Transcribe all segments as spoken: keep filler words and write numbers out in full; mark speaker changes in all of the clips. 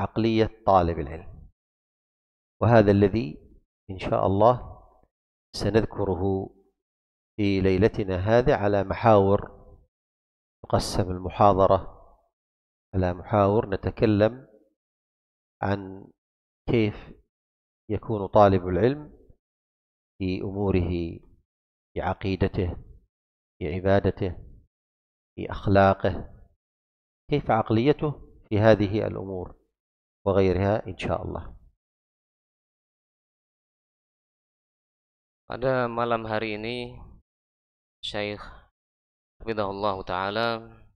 Speaker 1: عقلية طالب العلم، وهذا الذي إن شاء الله سنذكره في ليلتنا هذه على محاور. تقسم المحاضرة على محاور، نتكلم عن كيف يكون طالب العلم في أموره، في عقيدته، في عبادته، في أخلاقه، كيف عقليته في هذه الأمور وغيرها إن شاء الله.
Speaker 2: Pada malam hari ini, Syekh Hafizahullah Ta'ala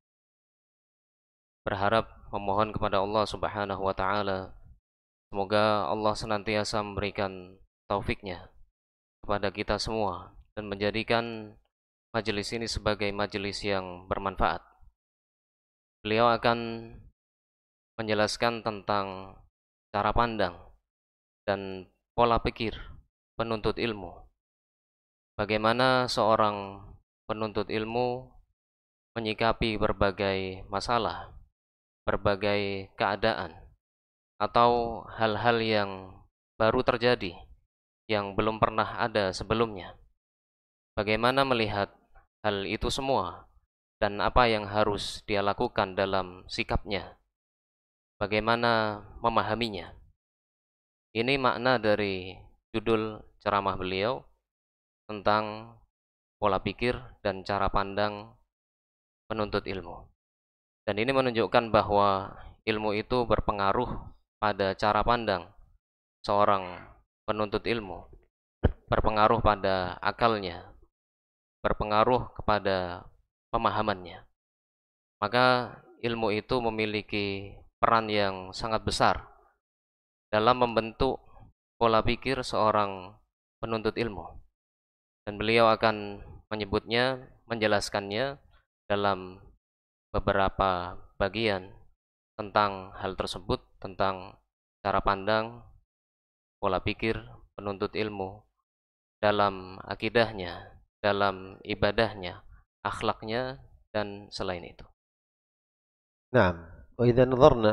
Speaker 2: berharap memohon kepada Allah Subhanahu Wa Ta'ala, semoga Allah senantiasa memberikan taufiknya kepada kita semua dan menjadikan majelis ini sebagai majelis yang bermanfaat. Beliau akan menjelaskan tentang cara pandang dan pola pikir penuntut ilmu. Bagaimana seorang penuntut ilmu menyikapi berbagai masalah, berbagai keadaan, atau hal-hal yang baru terjadi, yang belum pernah ada sebelumnya. Bagaimana melihat hal itu semua, dan apa yang harus dia lakukan dalam sikapnya. Bagaimana memahaminya. Ini makna dari judul ceramah beliau tentang pola pikir dan cara pandang penuntut ilmu. Dan ini menunjukkan bahwa ilmu itu berpengaruh pada cara pandang seorang penuntut ilmu, berpengaruh pada akalnya, berpengaruh kepada pemahamannya. Maka ilmu itu memiliki peran yang sangat besar dalam membentuk pola pikir seorang penuntut ilmu. Dan beliau akan menyebutnya, menjelaskannya dalam beberapa bagian tentang hal tersebut, tentang cara pandang, pola pikir penuntut ilmu dalam akidahnya, dalam ibadahnya, akhlaknya, dan selain itu.
Speaker 1: نعم. وإذا نظرنا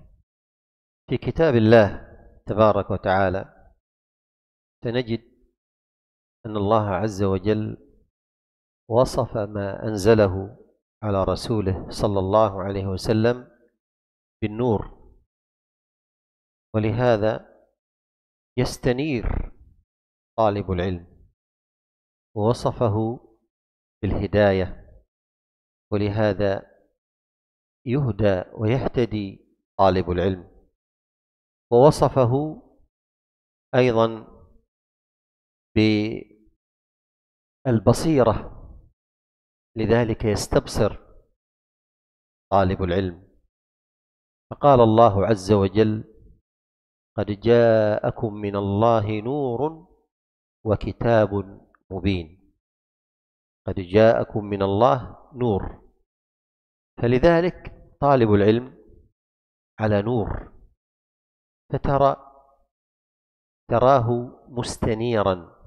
Speaker 1: في كتاب الله تبارك وتعالى سنجد أن الله عز وجل وصف ما أنزله على رسوله صلى الله عليه وسلم بالنور، ولهذا يستنير طالب العلم، ووصفه بالهداية، ولهذا يهدى ويهتدي طالب العلم، ووصفه أيضا بالبصيرة، لذلك يستبصر طالب العلم. فقال الله عز وجل: قد جاءكم من الله نور وكتاب مبين. قد جاءكم من الله نور، فلذلك طالب العلم على نور، فترى تراه مستنيرا،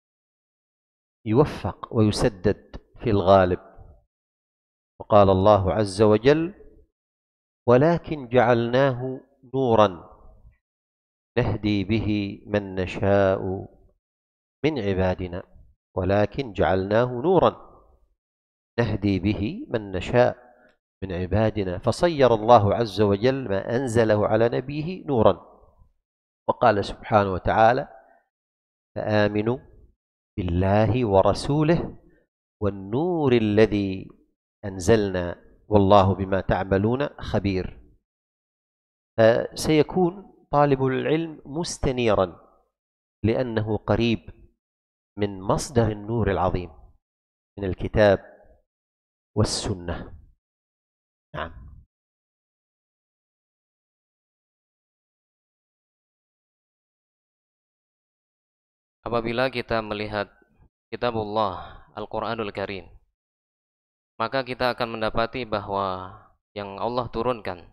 Speaker 1: يوفق ويسدد في الغالب. وقال الله عز وجل: ولكن جعلناه نورا نهدي به من نشاء من عبادنا. ولكن جعلناه نورا نهدي به من نشاء من عبادنا. فصير الله عز وجل ما أنزله على نبيه نورا. وقال سبحانه وتعالى: فآمنوا بالله ورسوله والنور الذي أنزلنا والله بما تعملون خبير. فسيكون طالب العلم مستنيرا لأنه قريب من مصدر النور العظيم من الكتاب والسنة. نعم.
Speaker 2: Apabila kita melihat kitabullah Al-Quranul Karim, maka kita akan mendapati bahwa yang Allah turunkan,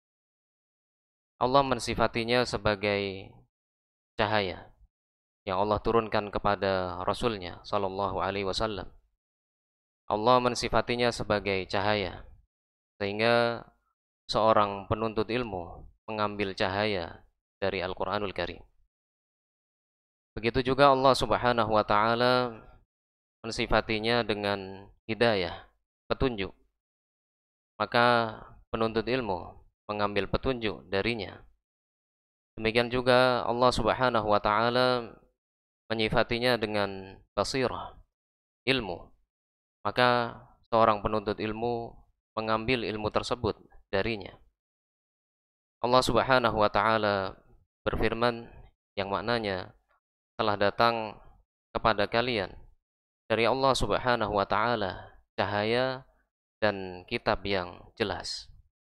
Speaker 2: Allah mensifatinya sebagai cahaya yang Allah turunkan kepada Rasulnya Sallallahu Alaihi Wasallam. Allah mensifatinya sebagai cahaya, sehingga seorang penuntut ilmu mengambil cahaya dari Al-Qur'anul Karim. Begitu juga Allah Subhanahu wa taala mensifatinya dengan hidayah, petunjuk. Maka penuntut ilmu mengambil petunjuk darinya. Demikian juga Allah Subhanahu wa taala menyifatinya dengan basirah, ilmu. Maka seorang penuntut ilmu mengambil ilmu tersebut darinya. Allah Subhanahu wa taala berfirman yang maknanya telah datang kepada kalian dari Allah Subhanahu wa taala cahaya dan kitab yang jelas.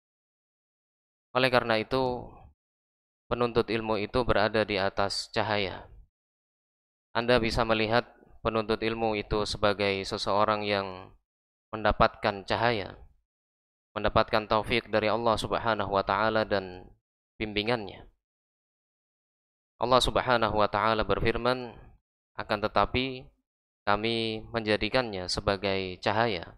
Speaker 2: Oleh karena itu, penuntut ilmu itu berada di atas cahaya. Anda bisa melihat penuntut ilmu itu sebagai seseorang yang mendapatkan cahaya, mendapatkan taufik dari Allah Subhanahu wa taala dan bimbingannya. Allah Subhanahu wa taala berfirman, akan tetapi kami menjadikannya sebagai cahaya.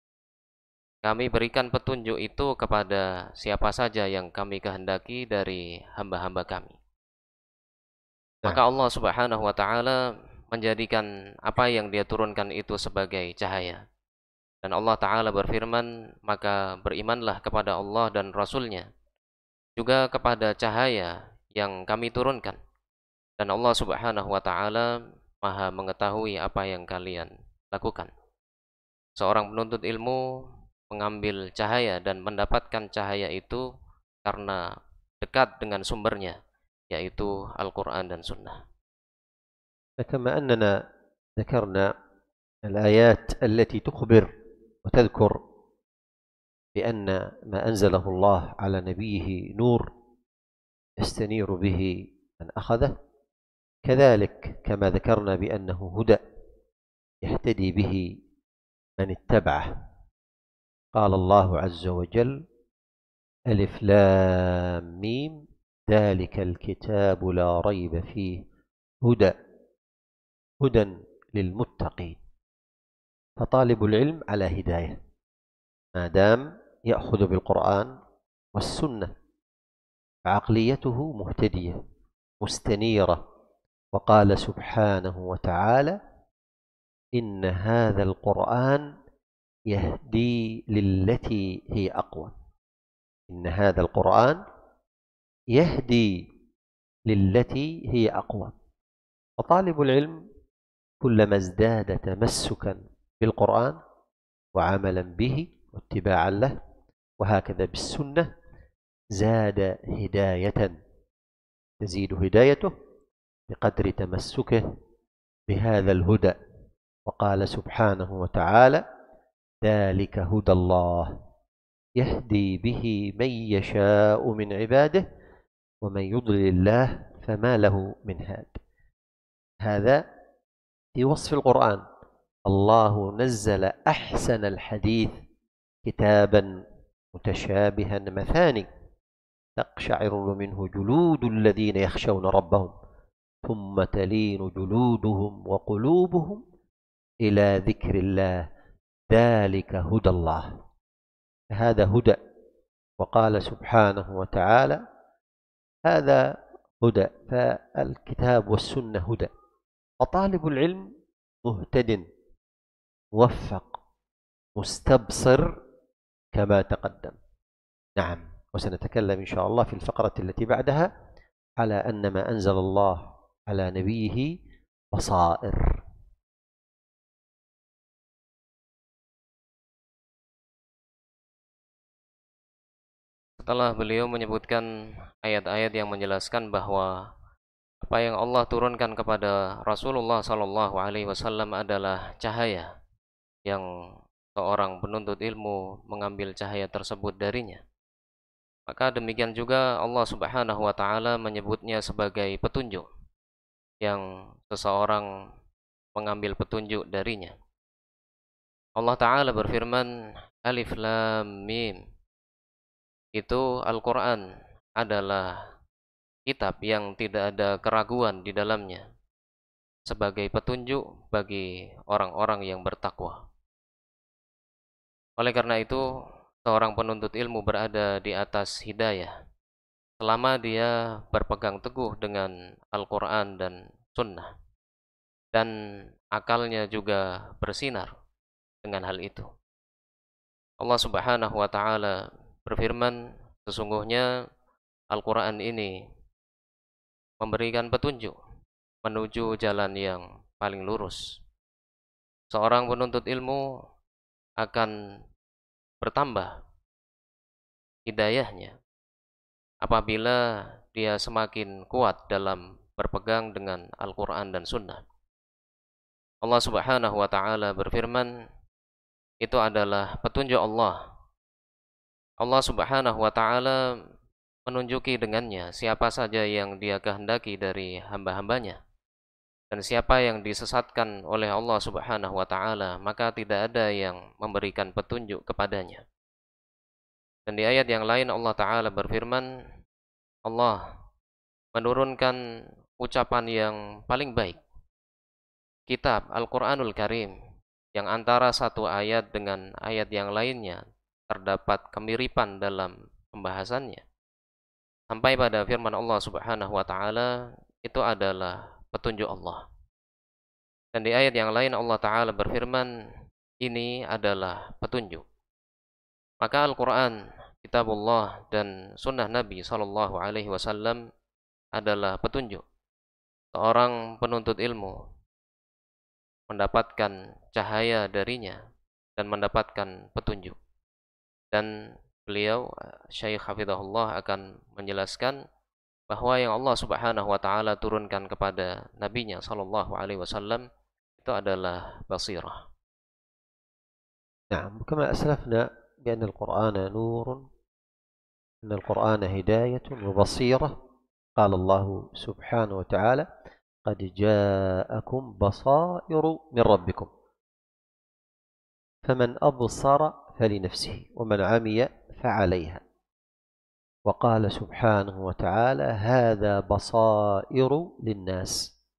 Speaker 2: Kami berikan petunjuk itu kepada siapa saja yang kami kehendaki dari hamba-hamba kami. Maka Allah Subhanahu wa taala menjadikan apa yang Dia turunkan itu sebagai cahaya. Dan Allah taala berfirman, maka berimanlah kepada Allah dan Rasul-Nya, juga kepada cahaya yang kami turunkan. Dan Allah Subhanahu wa taala Maha mengetahui apa yang kalian lakukan. Seorang penuntut ilmu mengambil cahaya dan mendapatkan cahaya itu karena dekat dengan sumbernya, yaitu Al-Quran dan Sunnah.
Speaker 1: كما أننا ذكرنا الآيات التي تخبر وتذكر بأن ما أنزله الله على نبيه نور يستنير به من أخذه، كذلك كما ذكرنا بأنه هدى يهتدي به من اتبعه. قال الله عز وجل: ألف لام ميم ذلك الكتاب لا ريب فيه هدى هدى للمتقين. فطالب العلم على هداية ما دام يأخذ بالقرآن والسنة، فعقليته مهتدية مستنيرة. وقال سبحانه وتعالى: إن هذا القرآن يهدي للتي هي أقوم. إن هذا القرآن يهدي للتي هي أقوم. وطالب العلم كلما ازداد تمسكا بالقرآن وعملا به واتباعا له وهكذا بالسنة زاد هداية، تزيد هدايته بقدر تمسكه بهذا الهدى. وقال سبحانه وتعالى: ذلك هدى الله يهدي به من يشاء من عباده ومن يضلل الله فما له من هاد. هذا في وصف القرآن. الله نزل أحسن الحديث كتابا متشابها مثاني تقشعر منه جلود الذين يخشون ربهم ثم تلين جلودهم وقلوبهم إلى ذكر الله ذلك هدى الله. هذا هدى. وقال سبحانه وتعالى: هذا هدى. فالكتاب والسنة هدى. وطالب العلم مهتد موفق مستبصر كما تقدم. نعم. وسنتكلم إن شاء الله في الفقرة التي بعدها على أن ما أنزل الله على نبيه بصائر.
Speaker 2: Setelah beliau menyebutkan ayat-ayat yang menjelaskan bahwa apa yang Allah turunkan kepada Rasulullah Sallallahu Alaihi Wasallam adalah cahaya yang seorang penuntut ilmu mengambil cahaya tersebut darinya, maka demikian juga Allah Subhanahu Wa Taala menyebutnya sebagai petunjuk yang seseorang mengambil petunjuk darinya. Allah Ta'ala berfirman, Alif Lam Mim, itu Al-Quran adalah kitab yang tidak ada keraguan di dalamnya, sebagai petunjuk bagi orang-orang yang bertakwa. Oleh karena itu, seorang penuntut ilmu berada di atas hidayah, selama dia berpegang teguh dengan Al-Quran dan Sunnah, dan akalnya juga bersinar dengan hal itu. Allah Subhanahu wa Ta'ala berfirman, sesungguhnya Al-Quran ini memberikan petunjuk menuju jalan yang paling lurus. Seorang penuntut ilmu akan bertambah hidayahnya apabila dia semakin kuat dalam berpegang dengan Al-Quran dan Sunnah. Allah Subhanahu wa Ta'ala berfirman, itu adalah petunjuk Allah. Allah Subhanahu wa Ta'ala menunjuki dengannya siapa saja yang dia kehendaki dari hamba-hambanya. Dan siapa yang disesatkan oleh Allah Subhanahu wa Ta'ala, maka tidak ada yang memberikan petunjuk kepadanya. Dan di ayat yang lain Allah Ta'ala berfirman, Allah menurunkan ucapan yang paling baik, kitab Al-Quranul Karim, yang antara satu ayat dengan ayat yang lainnya terdapat kemiripan dalam pembahasannya, sampai pada firman Allah Subhanahu wa Ta'ala, itu adalah petunjuk Allah. Dan di ayat yang lain Allah Ta'ala berfirman, ini adalah petunjuk. Maka Al-Quran, kitabullah, dan sunnah Nabi Sallallahu Alaihi Wasallam adalah petunjuk. Seorang penuntut ilmu mendapatkan cahaya darinya dan mendapatkan petunjuk. Dan beliau, Syekh Hafizahullah, akan menjelaskan bahwa yang Allah Subhanahu wa Ta'ala turunkan kepada nabinya sallallahu alaihi wasallam itu adalah basirah.
Speaker 1: نعم، كما أسلفنا بأن القرآن نور، أن القرآن هداية وبصيرة. قال الله سبحانه وتعالى قد جاءكم بصائر من ربكم فمن أبصر فلنفسه ومن عمي فعليها. وقال سبحانه وتعالى هذا بصائر للناس،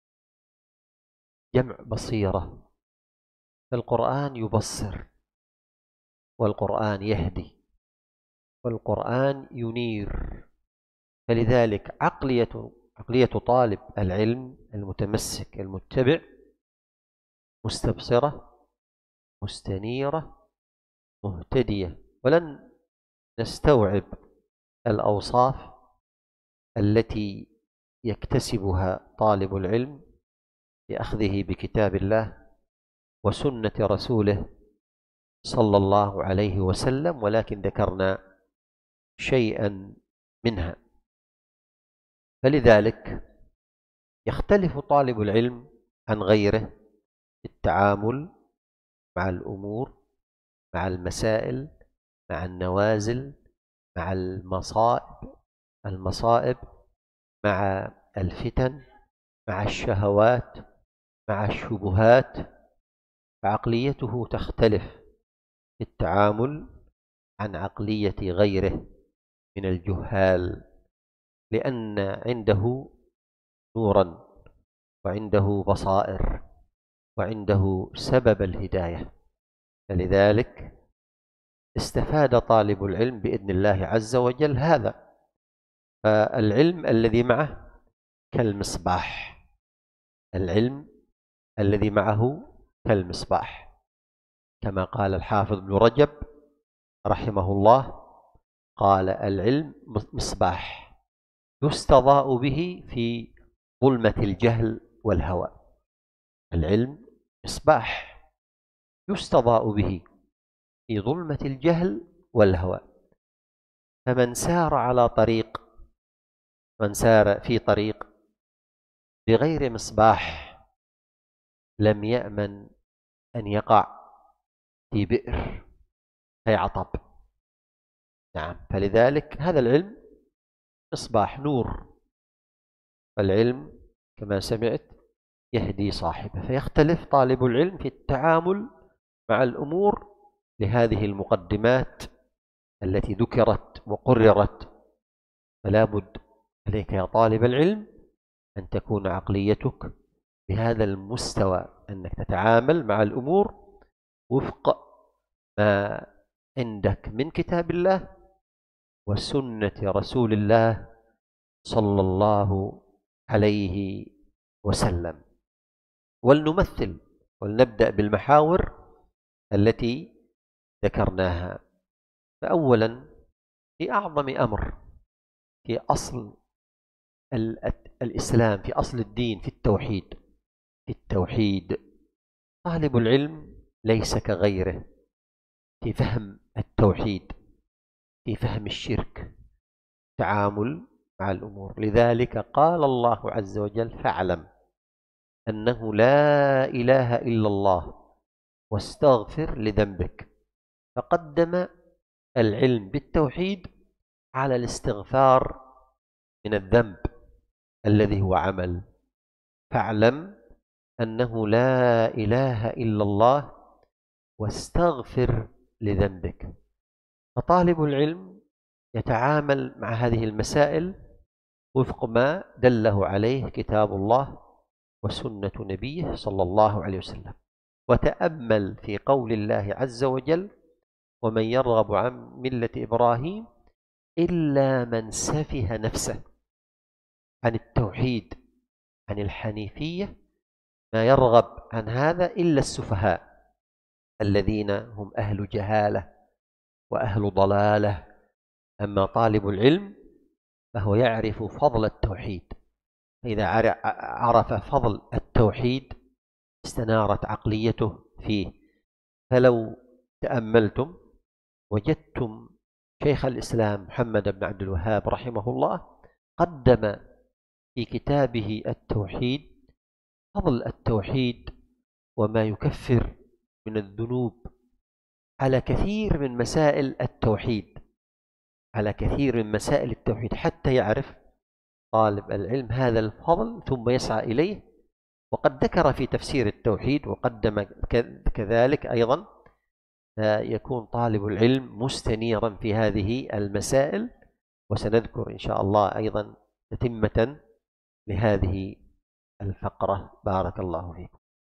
Speaker 1: جمع بصيرة. القرآن يبصر، والقرآن يهدي، والقرآن ينير. فلذلك عقلية عقلية طالب العلم المتمسك المتبع مستبصرة مستنيرة مهتدية. ولن نستوعب الأوصاف التي يكتسبها طالب العلم بأخذه بكتاب الله وسنة رسوله صلى الله عليه وسلم، ولكن ذكرنا شيئا منها. فلذلك يختلف طالب العلم عن غيره في التعامل مع الأمور، مع المسائل، مع النوازل، مع المصائب المصائب مع الفتن، مع الشهوات، مع الشبهات. فعقليته تختلف في التعامل عن عقلية غيره من الجهال، لأن عنده نورا وعنده بصائر وعنده سبب الهداية. فلذلك استفاد طالب العلم بإذن الله عز وجل هذا. فالعلم الذي معه كالمصباح، العلم الذي معه كالمصباح، كما قال الحافظ ابن رجب رحمه الله، قال العلم مصباح يستضاء به في ظلمة الجهل والهوى. العلم مصباح يستضاء به في ظلمة الجهل والهوى. فمن سار على طريق من سار في طريق بغير مصباح لم يأمن أن يقع في بئر فيعطب. نعم، فلذلك هذا العلم مصباح نور. فالعلم كما سمعت يهدي صاحبه. فيختلف طالب العلم في التعامل مع الأمور لهذه المقدمات التي ذكرت وقررت. فلا بد عليك يا طالب العلم أن تكون عقليتك بهذا المستوى، أنك تتعامل مع الأمور وفق ما عندك من كتاب الله وسنة رسول الله صلى الله عليه وسلم. ولنمثل ولنبدأ بالمحاور التي ذكرناها. فأولا، في أعظم أمر في أصل الإسلام، في أصل الدين، في التوحيد في التوحيد طالب العلم ليس كغيره في فهم التوحيد، في فهم الشرك، تعامل مع الأمور. لذلك قال الله عز وجل: فاعلم أنه لا إله إلا الله واستغفر لذنبك. فقدم العلم بالتوحيد على الاستغفار من الذنب الذي هو عمل. فاعلم أنه لا إله إلا الله واستغفر لذنبك. فطالب العلم يتعامل مع هذه المسائل وفق ما دله عليه كتاب الله وسنة نبيه صلى الله عليه وسلم. وتأمل في قول الله عز وجل: ومن يرغب عن ملة إبراهيم إلا من سفه نفسه. عن التوحيد، عن الحنيفية، ما يرغب عن هذا إلا السفهاء الذين هم أهل جهالة وأهل ضلالة. أما طالب العلم فهو يعرف فضل التوحيد، فإذا عرف فضل التوحيد استنارت عقليته فيه. فلو تأملتم وجدتم شيخ الإسلام محمد بن عبد الوهاب رحمه الله قدم في كتابه التوحيد فضل التوحيد وما يكفر من الذنوب على كثير من مسائل التوحيد، على كثير من مسائل التوحيد، حتى يعرف طالب العلم هذا الفضل ثم يسعى إليه. وقد ذكر في تفسير التوحيد وقدم كذلك أيضا، يكون طالب العلم مستنيرا في هذه المسائل. وسنذكر إن شاء الله أيضا تتمة لهذه الفقرة. بارك الله فيكم.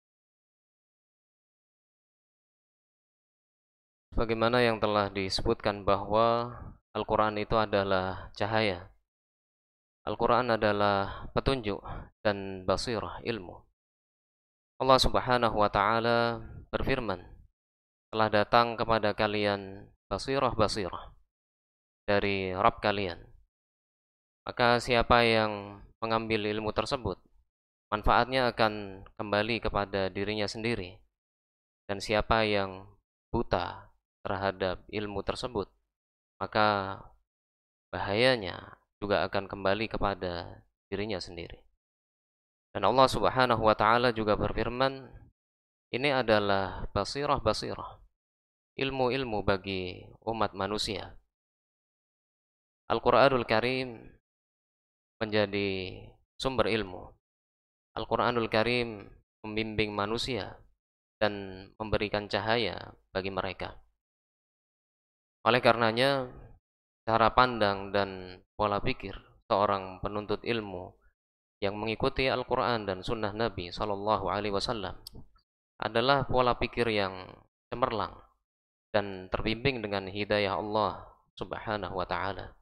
Speaker 2: Bagaimana yang telah disebutkan bahwa Al-Quran itu adalah cahaya, Al-Quran adalah petunjuk dan basirah, ilmu. Allah Subhanahu wa Ta'ala berfirman, telah datang kepada kalian basirah-basirah dari Rabb kalian. Maka siapa yang mengambil ilmu tersebut, manfaatnya akan kembali kepada dirinya sendiri. Dan siapa yang buta terhadap ilmu tersebut, maka bahayanya juga akan kembali kepada dirinya sendiri. Dan Allah Subhanahu wa Ta'ala juga berfirman, ini adalah basirah-basirah, ilmu-ilmu bagi umat manusia. Al-Quranul Karim menjadi sumber ilmu. Al-Quranul Karim membimbing manusia dan memberikan cahaya bagi mereka. Oleh karenanya, cara pandang dan pola pikir seorang penuntut ilmu yang mengikuti Al-Quran dan Sunnah Nabi Sallallahu Alaihi Wasallam adalah pola pikir yang cemerlang dan terbimbing dengan hidayah Allah Subhanahu Wa Taala.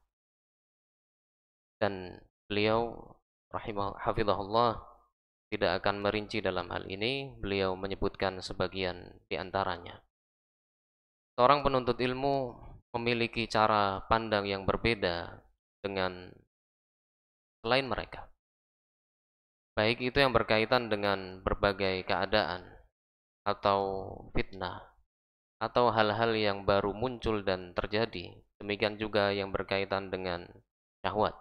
Speaker 2: Dan beliau rahimah hafizahullah tidak akan merinci dalam hal ini. Beliau menyebutkan sebagian di antaranya. Seorang penuntut ilmu memiliki cara pandang yang berbeda dengan selain mereka, baik itu yang berkaitan dengan berbagai keadaan atau fitnah atau hal-hal yang baru muncul dan terjadi. Demikian juga yang berkaitan dengan syahwat.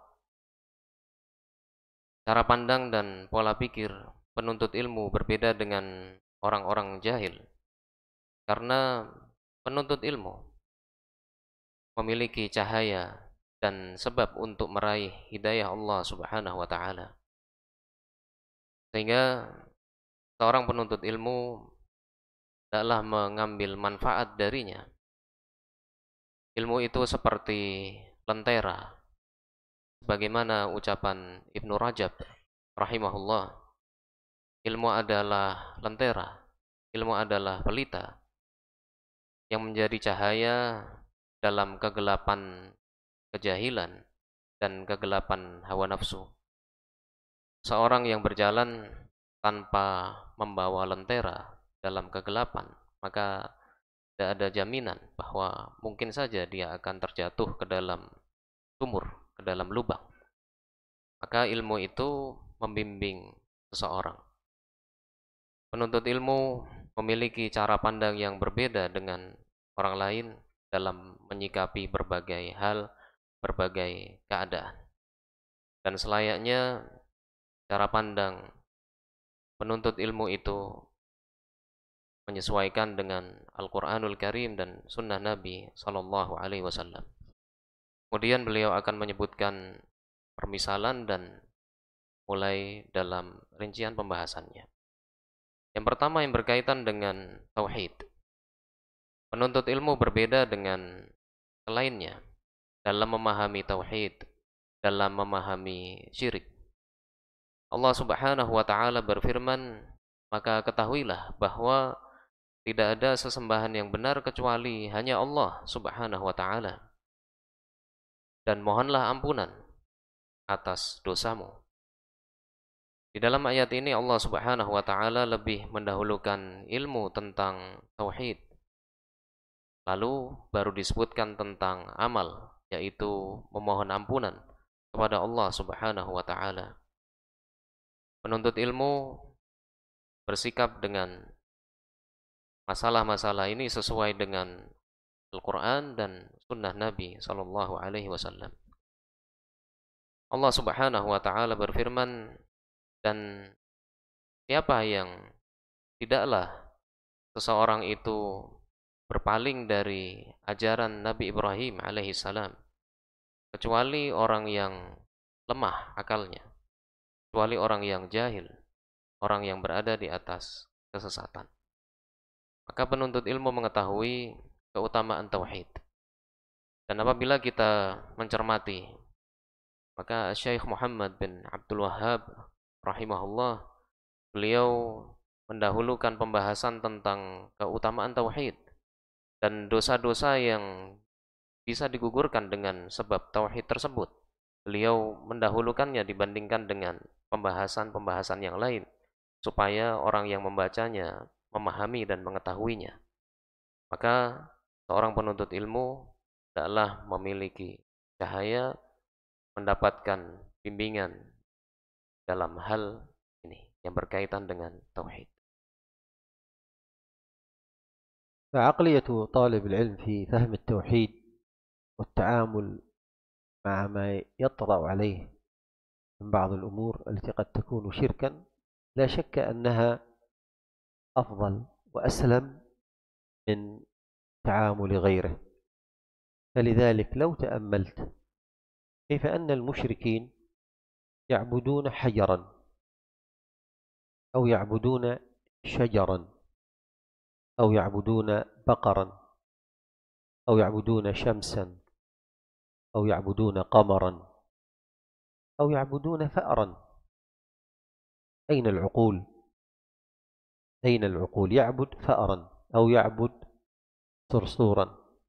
Speaker 2: Cara pandang dan pola pikir penuntut ilmu berbeda dengan orang-orang jahil, karena penuntut ilmu memiliki cahaya dan sebab untuk meraih hidayah Allah Subhanahu wa Ta'ala. Sehingga seorang penuntut ilmu adalah mengambil manfaat darinya. Ilmu itu seperti lentera, bagaimana ucapan Ibnu Rajab rahimahullah, ilmu adalah lentera, ilmu adalah pelita yang menjadi cahaya dalam kegelapan kejahilan dan kegelapan hawa nafsu. Seorang yang berjalan tanpa membawa lentera dalam kegelapan, maka tidak ada jaminan bahwa mungkin saja dia akan terjatuh ke dalam sumur, ke dalam lubang. Maka ilmu itu membimbing seseorang. Penuntut ilmu memiliki cara pandang yang berbeda dengan orang lain dalam menyikapi berbagai hal, berbagai keadaan. Dan selayaknya cara pandang penuntut ilmu itu menyesuaikan dengan Al-Quranul Karim dan Sunnah Nabi Sallallahu Alaihi Wasallam. Kemudian beliau akan menyebutkan permisalan dan mulai dalam rincian pembahasannya. Yang pertama yang berkaitan dengan tauhid. Penuntut ilmu berbeda dengan selainnya dalam memahami tauhid, dalam memahami syirik. Allah Subhanahu wa taala berfirman, maka ketahuilah bahwa tidak ada sesembahan yang benar kecuali hanya Allah Subhanahu wa taala. Dan mohonlah ampunan atas dosamu. Di dalam ayat ini Allah Subhanahu wa taala lebih mendahulukan ilmu tentang tauhid. Lalu baru disebutkan tentang amal, yaitu memohon ampunan kepada Allah Subhanahu wa taala. Penuntut ilmu bersikap dengan masalah-masalah ini sesuai dengan Al-Quran dan Sunnah Nabi Sallallahu Alaihi Wasallam. Allah Subhanahu Wa Taala berfirman, dan siapa yang tidaklah seseorang itu berpaling dari ajaran Nabi Ibrahim alaihissalam, kecuali orang yang lemah akalnya, kecuali orang yang jahil, orang yang berada di atas kesesatan. Maka penuntut ilmu mengetahui keutamaan tauhid. Dan apabila kita mencermati, maka Syekh Muhammad bin Abdul Wahhab rahimahullah, beliau mendahulukan pembahasan tentang keutamaan tauhid dan dosa-dosa yang bisa digugurkan dengan sebab tauhid tersebut. Beliau mendahulukannya dibandingkan dengan pembahasan-pembahasan yang lain, supaya orang yang membacanya memahami dan mengetahuinya. Maka seorang penuntut ilmu adalah memiliki cahaya, mendapatkan bimbingan dalam hal ini yang berkaitan dengan tauhid.
Speaker 1: فعقلية طالب العلم في فهم التوحيد والتعامل مع ما يطرأ عليه من بعض الأمور التي قد تكون شركا لا شك أنها أفضل وأسلم من تعامل غيره. فلذلك لو تأملت كيف أن المشركين يعبدون حجرا أو يعبدون شجرا أو يعبدون بقرا أو يعبدون شمسا أو يعبدون قمرا أو يعبدون فأرا، أين العقول؟ أين العقول؟ يعبد فأرا أو يعبد صرصورا،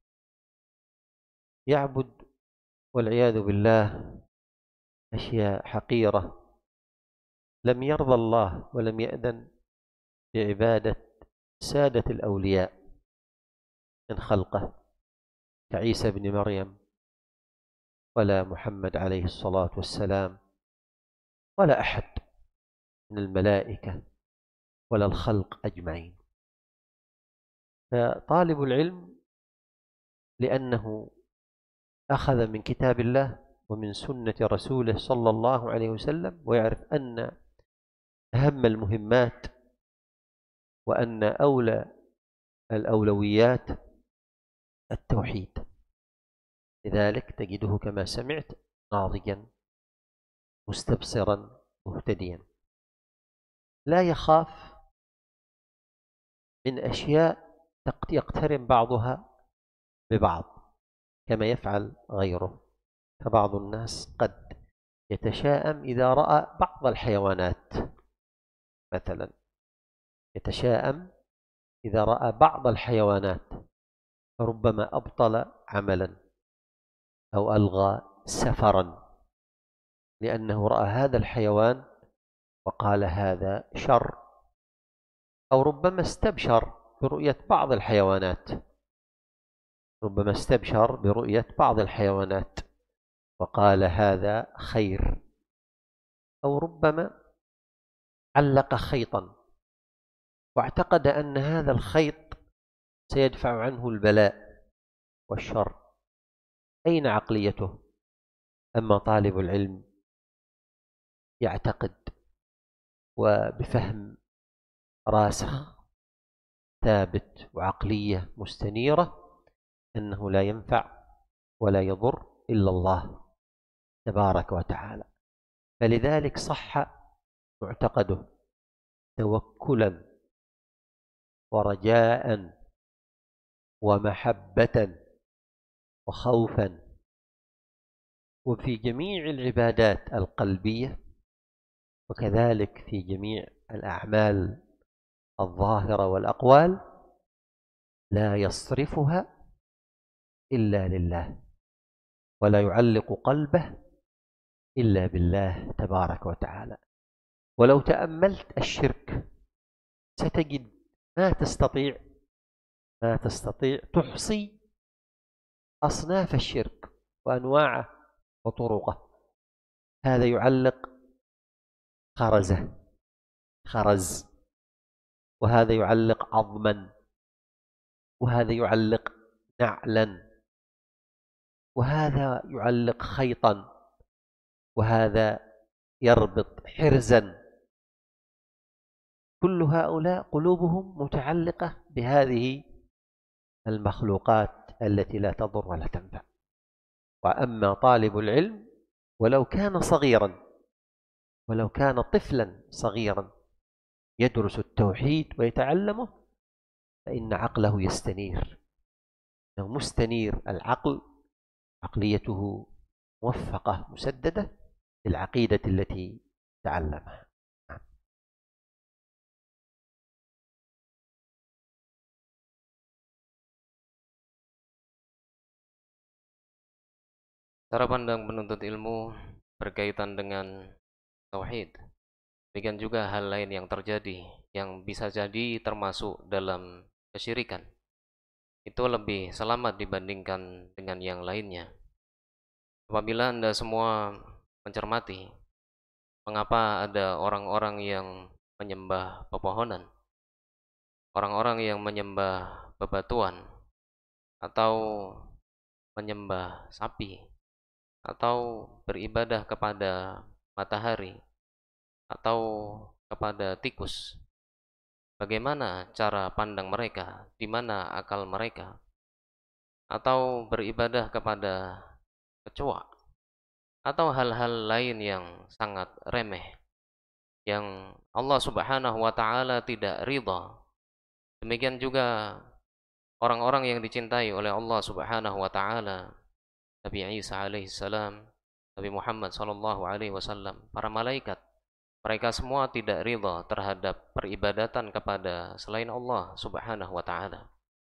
Speaker 1: يعبد والعياذ بالله أشياء حقيرة لم يرضى الله ولم يأذن بعبادة سادة الأولياء من خلقه كعيسى بن مريم ولا محمد عليه الصلاة والسلام ولا أحد من الملائكة ولا الخلق أجمعين. فطالب العلم لأنه أخذ من كتاب الله ومن سنة رسوله صلى الله عليه وسلم ويعرف أن أهم المهمات وأن أولى الأولويات التوحيد، لذلك تجده كما سمعت ناضجا مستبصرا مهتديا، لا يخاف من أشياء يقترن بعضها ببعض كما يفعل غيره. فبعض الناس قد يتشاءم إذا رأى بعض الحيوانات مثلا، يتشاءم إذا رأى بعض الحيوانات فربما أبطل عملا أو ألغى سفرا لأنه رأى هذا الحيوان وقال هذا شر، أو ربما استبشر برؤية بعض الحيوانات ربما استبشر برؤية بعض الحيوانات وقال هذا خير، أو ربما علق خيطا واعتقد أن هذا الخيط سيدفع عنه البلاء والشر. أين عقليته؟ أما طالب العلم يعتقد وبفهم راسخ ثابت وعقلية مستنيرة أنه لا ينفع ولا يضر إلا الله تبارك وتعالى، فلذلك صح معتقده توكلا ورجاء ومحبة وخوفا. وفي جميع العبادات القلبية وكذلك في جميع الأعمال الظاهرة والأقوال لا يصرفها إلا لله، ولا يعلق قلبه إلا بالله تبارك وتعالى. ولو تأملت الشرك ستجد ما تستطيع ما تستطيع تحصي أصناف الشرك وأنواعه وطرقه. هذا يعلق خرزة خرز، وهذا يعلق عظما، وهذا يعلق نعلا، وهذا يعلق خيطا، وهذا يربط حرزا. كل هؤلاء قلوبهم متعلقة بهذه المخلوقات التي لا تضر ولا تنفع. وأما طالب العلم ولو كان صغيرا ولو كان طفلا صغيرا يدرس التوحيد ويتعلمه فإن عقله يستنير، إنه مستنير العقل، عقليته موفقة مسددة بالعقيدة التي تعلمها.
Speaker 2: Cara pandang penuntut ilmu berkaitan dengan tauhid. Demikian juga hal lain yang terjadi yang bisa jadi termasuk dalam kesyirikan. Itu lebih selamat dibandingkan dengan yang lainnya. Apabila Anda semua mencermati mengapa ada orang-orang yang menyembah pepohonan, orang-orang yang menyembah bebatuan, atau menyembah sapi, atau beribadah kepada matahari, atau kepada tikus. Bagaimana cara pandang mereka? Di mana akal mereka? Atau beribadah kepada kecoa, atau hal-hal lain yang sangat remeh yang Allah Subhanahu wa taala tidak ridha. Demikian juga orang-orang yang dicintai oleh Allah Subhanahu wa taala, Nabi Isa alaihi salam, Nabi Muhammad sallallahu alaihi wasallam, para malaikat, mereka semua tidak ridha terhadap peribadatan kepada selain Allah Subhanahu wa taala.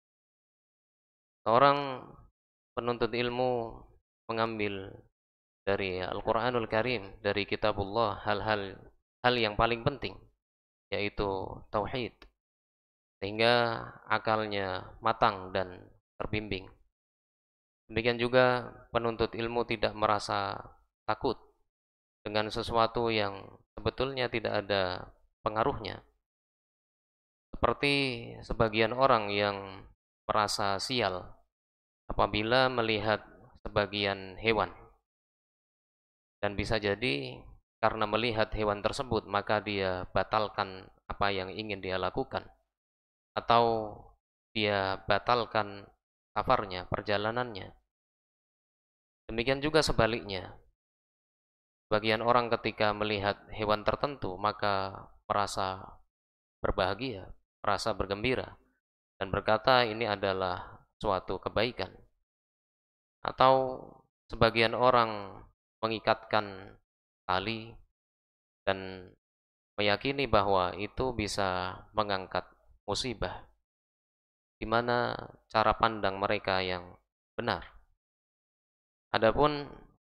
Speaker 2: Seorang penuntut ilmu mengambil dari Al-Qur'anul Karim, dari kitabullah, hal-hal hal yang paling penting, yaitu tauhid, sehingga akalnya matang dan terbimbing. Demikian juga penuntut ilmu tidak merasa takut dengan sesuatu yang sebetulnya tidak ada pengaruhnya. Seperti sebagian orang yang merasa sial apabila melihat sebagian hewan. Dan bisa jadi karena melihat hewan tersebut maka dia batalkan apa yang ingin dia lakukan, atau dia batalkan safarnya, perjalanannya. Demikian juga sebaliknya, bagian orang ketika melihat hewan tertentu maka merasa berbahagia, merasa bergembira, dan berkata ini adalah suatu kebaikan. Atau sebagian orang mengikatkan tali dan meyakini bahwa itu bisa mengangkat musibah. Di mana cara pandang mereka yang benar. Adapun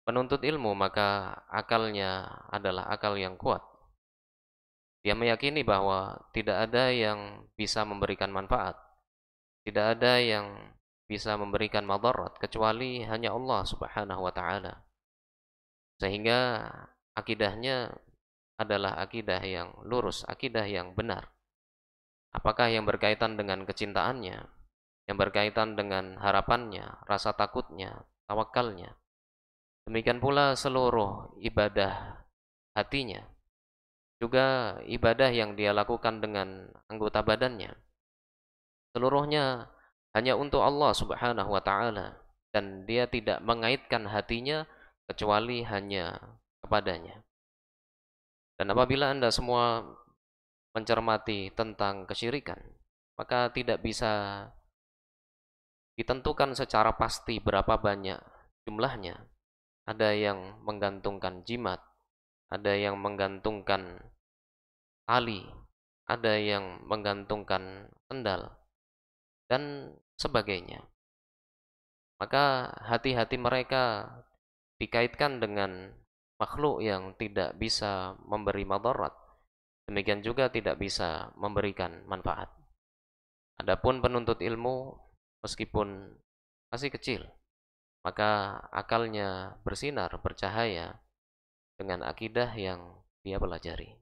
Speaker 2: penuntut ilmu maka akalnya adalah akal yang kuat. Dia meyakini bahwa tidak ada yang bisa memberikan manfaat, tidak ada yang bisa memberikan madarat kecuali hanya Allah Subhanahu wa taala. Sehingga akidahnya adalah akidah yang lurus, akidah yang benar. Apakah yang berkaitan dengan kecintaannya, yang berkaitan dengan harapannya, rasa takutnya, tawakalnya. Demikian pula seluruh ibadah hatinya, juga ibadah yang dia lakukan dengan anggota badannya. Seluruhnya hanya untuk Allah Subhanahu wa taala, dan dia tidak mengaitkan hatinya kecuali hanya kepadanya. Dan apabila Anda semua mencermati tentang kesyirikan, maka tidak bisa ditentukan secara pasti berapa banyak jumlahnya. Ada yang menggantungkan jimat, ada yang menggantungkan tali, ada yang menggantungkan sendal, dan sebagainya. Maka hati-hati mereka dikaitkan dengan makhluk yang tidak bisa memberi madarat, demikian juga tidak bisa memberikan manfaat. Adapun penuntut ilmu, meskipun masih kecil, maka akalnya bersinar, bercahaya dengan akidah yang dia pelajari.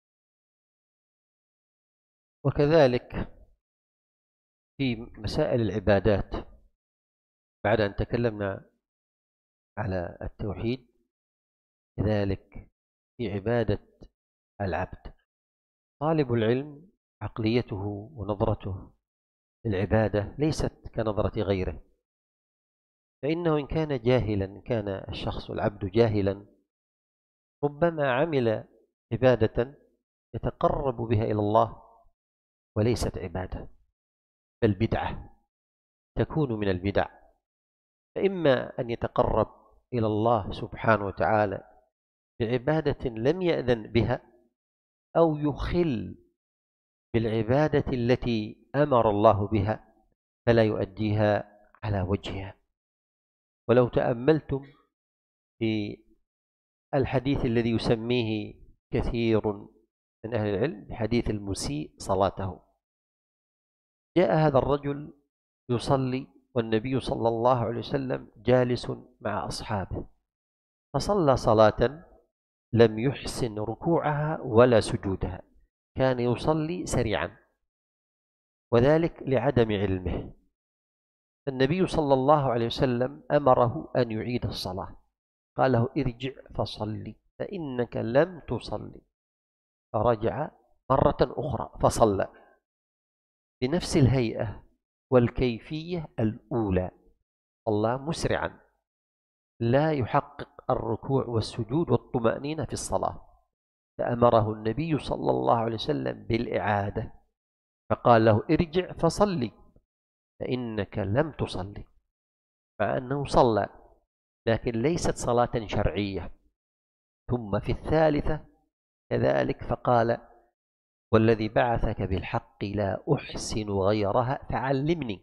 Speaker 1: وكذلك في مسائل العبادات، بعد أن تكلمنا على التوحيد، كذلك في عبادة العبد طالب العلم عقليته ونظرته للعبادة ليست كنظرة غيره، فإنه إن كان جاهلا، إن كان الشخص العبد جاهلا، ربما عمل عبادة يتقرب بها إلى الله وليست عبادة بل بدعة، تكون من البدع. فإما أن يتقرب إلى الله سبحانه وتعالى بعبادة لم يأذن بها، أو يخل بالعبادة التي أمر الله بها فلا يؤديها على وجهها. ولو تأملتم في الحديث الذي يسميه كثير من أهل العلم حديث المسيء صلاته، جاء هذا الرجل يصلي والنبي صلى الله عليه وسلم جالس مع أصحابه، فصلى صلاة لم يحسن ركوعها ولا سجودها، كان يصلي سريعا، وذلك لعدم علمه. النبي صلى الله عليه وسلم أمره أن يعيد الصلاة، قال له ارجع فصلي فإنك لم تصلي، فرجع مرة أخرى فصلى بنفس الهيئة والكيفية الأولى، صلى مسرعا لا يحقق الركوع والسجود والطمأنينة في الصلاة، فأمره النبي صلى الله عليه وسلم بالإعادة، فقال له ارجع فصلي فإنك لم تصلي، مع أنه صلى لكن ليست صلاة شرعية. ثم في الثالثة كذلك فقال والذي بعثك بالحق لا أحسن غيرها فعلمني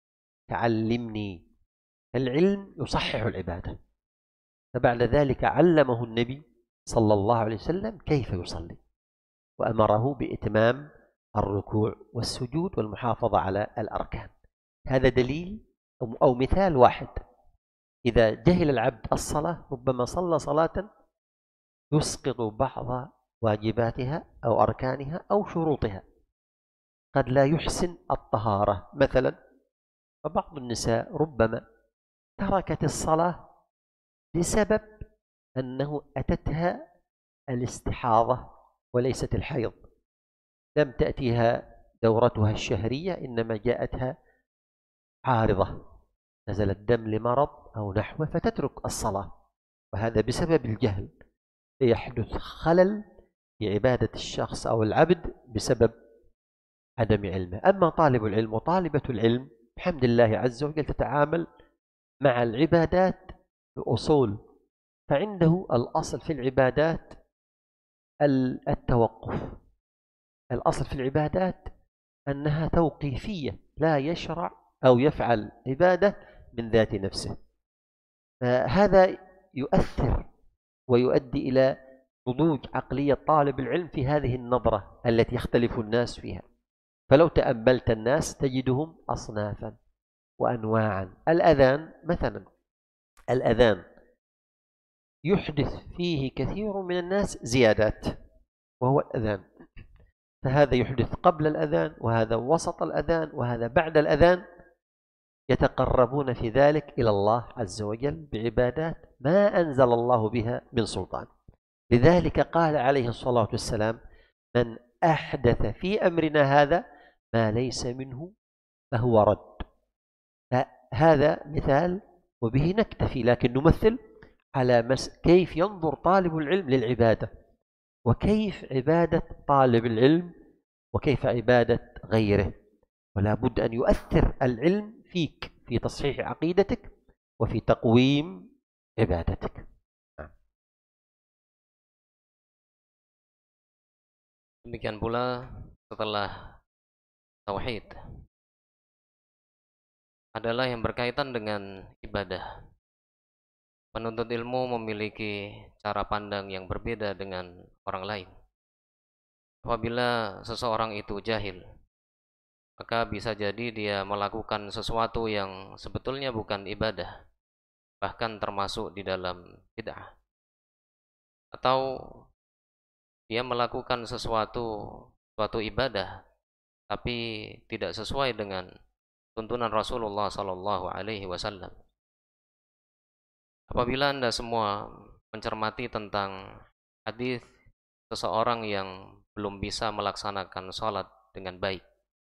Speaker 1: فعلمني. العلم يصحح العبادة، فبعد ذلك علمه النبي صلى الله عليه وسلم كيف يصلي، وأمره بإتمام الركوع والسجود والمحافظة على الأركان. هذا دليل أو مثال واحد. إذا جهل العبد الصلاة ربما صلى صلاة يسقط بعض واجباتها أو أركانها أو شروطها، قد لا يحسن الطهارة مثلا، فبعض النساء ربما تركت الصلاة بسبب أنه أتتها الاستحاضة وليست الحيض، لم تأتيها دورتها الشهرية، إنما جاءتها عارضة، نزل الدم لمرض أو نحوه فتترك الصلاة، وهذا بسبب الجهل، يحدث خلل في عبادة الشخص أو العبد بسبب عدم علمه. أما طالب العلم وطالبة العلم بحمد الله عز وجل تتعامل مع العبادات بأصول، فعنده الأصل في العبادات التوقف، الأصل في العبادات أنها توقيفية، لا يشرع أو يفعل عبادة من ذات نفسه، فهذا يؤثر ويؤدي إلى نضوج عقلية طالب العلم في هذه النظرة التي يختلف الناس فيها. فلو تأملت الناس تجدهم أصنافا وأنواعا. الأذان مثلا، الأذان يحدث فيه كثير من الناس زيادات، وهو الأذان، فهذا يحدث قبل الأذان، وهذا وسط الأذان، وهذا بعد الأذان، يتقربون في ذلك إلى الله عز وجل بعبادات ما أنزل الله بها من سلطان. لذلك قال عليه الصلاة والسلام: من أحدث في أمرنا هذا ما ليس منه فهو رد. فهذا مثال وبه نكتفي، لكن نمثل على مس كيف ينظر طالب العلم للعبادة، وكيف عبادة طالب العلم، وكيف عبادة غيره. ولا بد أن يؤثر العلم فيك في تصحيح عقيدتك وفي تقويم عبادتك.
Speaker 2: Demikian pula setelah tauhid adalah yang berkaitan dengan ibadah. Penuntut ilmu memiliki cara pandang yang berbeda dengan orang lain. Apabila seseorang itu jahil, maka bisa jadi dia melakukan sesuatu yang sebetulnya bukan ibadah, bahkan termasuk di dalam bid'ah. Atau dia melakukan sesuatu suatu ibadah tapi tidak sesuai dengan tuntunan Rasulullah sallallahu alaihi wasallam. Apabila Anda semua mencermati tentang hadis seseorang yang belum bisa melaksanakan sholat dengan baik,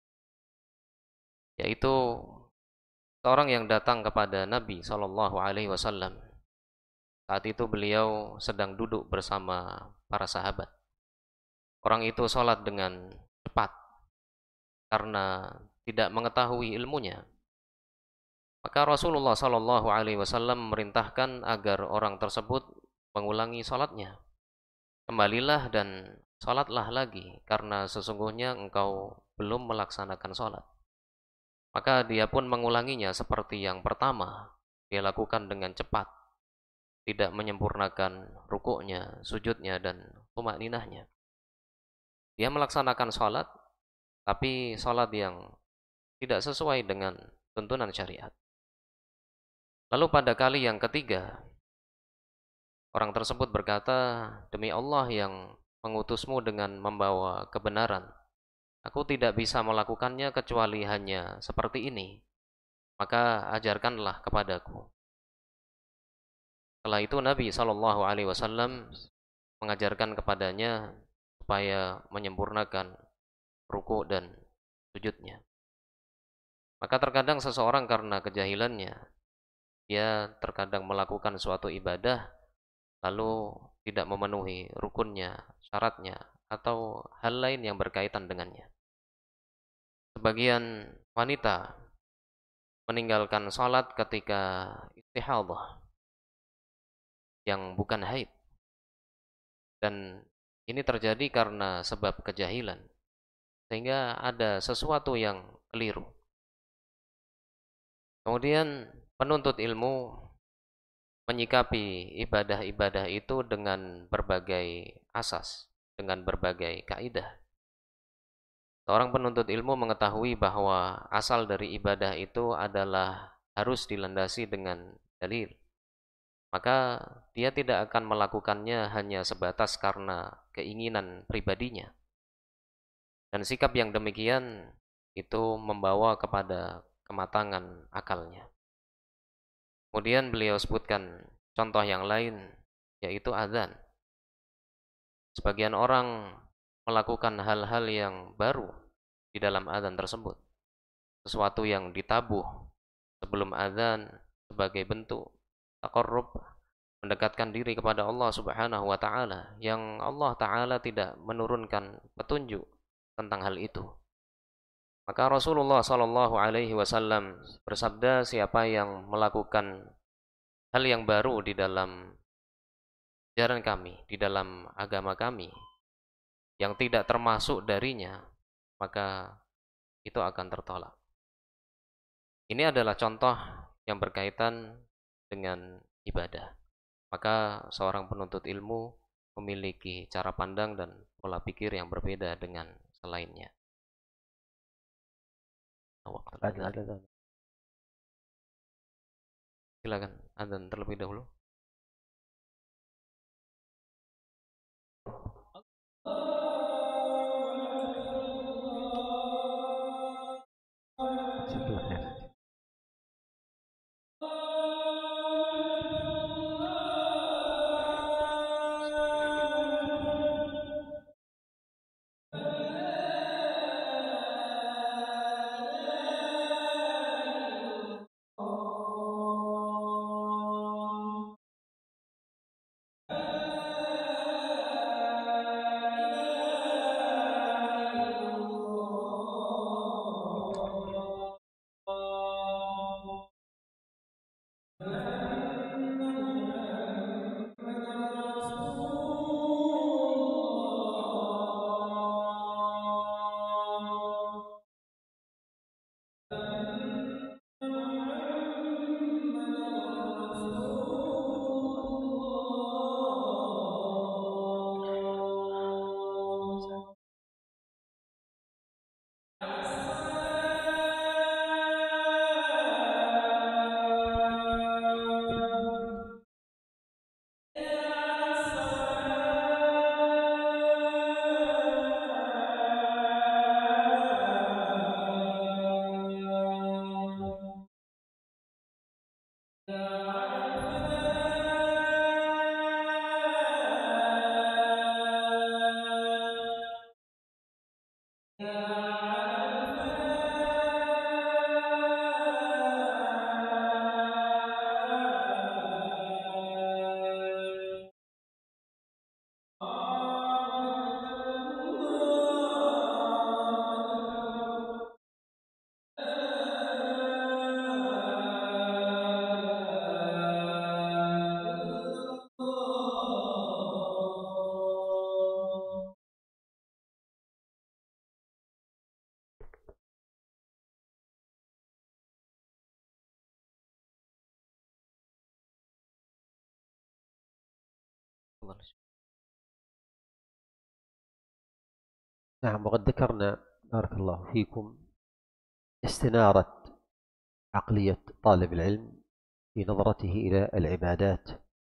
Speaker 2: yaitu seorang yang datang kepada Nabi sallallahu alaihi wasallam. Saat itu beliau sedang duduk bersama para sahabat. Orang itu sholat dengan cepat karena tidak mengetahui ilmunya. Maka Rasulullah sallallahu alaihi wasallam memerintahkan agar orang tersebut mengulangi sholatnya. Kembalilah dan sholatlah lagi, karena sesungguhnya engkau belum melaksanakan sholat. Maka dia pun mengulanginya seperti yang pertama. Dia lakukan dengan cepat, tidak menyempurnakan rukuknya, sujudnya, dan tumakninahnya. Dia melaksanakan sholat, tapi sholat yang tidak sesuai dengan tuntunan syariat. Lalu pada kali yang ketiga, orang tersebut berkata, demi Allah yang mengutusmu dengan membawa kebenaran, aku tidak bisa melakukannya kecuali hanya seperti ini. Maka ajarkanlah kepadaku. Setelah itu Nabi shallallahu alaihi wasallam mengajarkan kepadanya supaya menyempurnakan ruku dan sujudnya. Maka terkadang seseorang karena kejahilannya, dia terkadang melakukan suatu ibadah lalu tidak memenuhi rukunnya, syaratnya, atau hal lain yang berkaitan dengannya. Sebagian wanita meninggalkan sholat ketika istihadhah yang bukan haid, dan ini terjadi karena sebab kejahilan, sehingga ada sesuatu yang keliru. Kemudian penuntut ilmu menyikapi ibadah-ibadah itu dengan berbagai asas, dengan berbagai kaidah. Seorang penuntut ilmu mengetahui bahwa asal dari ibadah itu adalah harus dilandasi dengan dalil. Maka dia tidak akan melakukannya hanya sebatas karena keinginan pribadinya. Dan sikap yang demikian itu membawa kepada kematangan akalnya. Kemudian beliau sebutkan contoh yang lain, yaitu azan. Sebagian orang melakukan hal-hal yang baru di dalam azan tersebut, sesuatu yang ditabuh sebelum azan sebagai bentuk taqarrub, mendekatkan diri kepada Allah Subhanahu wa taala, yang Allah taala tidak menurunkan petunjuk tentang hal itu. Maka Rasulullah sallallahu alaihi wasallam bersabda, siapa yang melakukan hal yang baru di dalam ajaran kami, di dalam agama kami, yang tidak termasuk darinya, maka itu akan tertolak. Ini adalah contoh yang berkaitan dengan ibadah. maka seorang penuntut ilmu memiliki cara pandang dan pola pikir yang berbeda dengan selainnya.
Speaker 1: Ada, ada, ada.
Speaker 2: Silakan adzan terlebih dahulu.
Speaker 1: نعم، وقد ذكرنا بارك الله فيكم استنارة عقلية طالب العلم في نظرته إلى العبادات،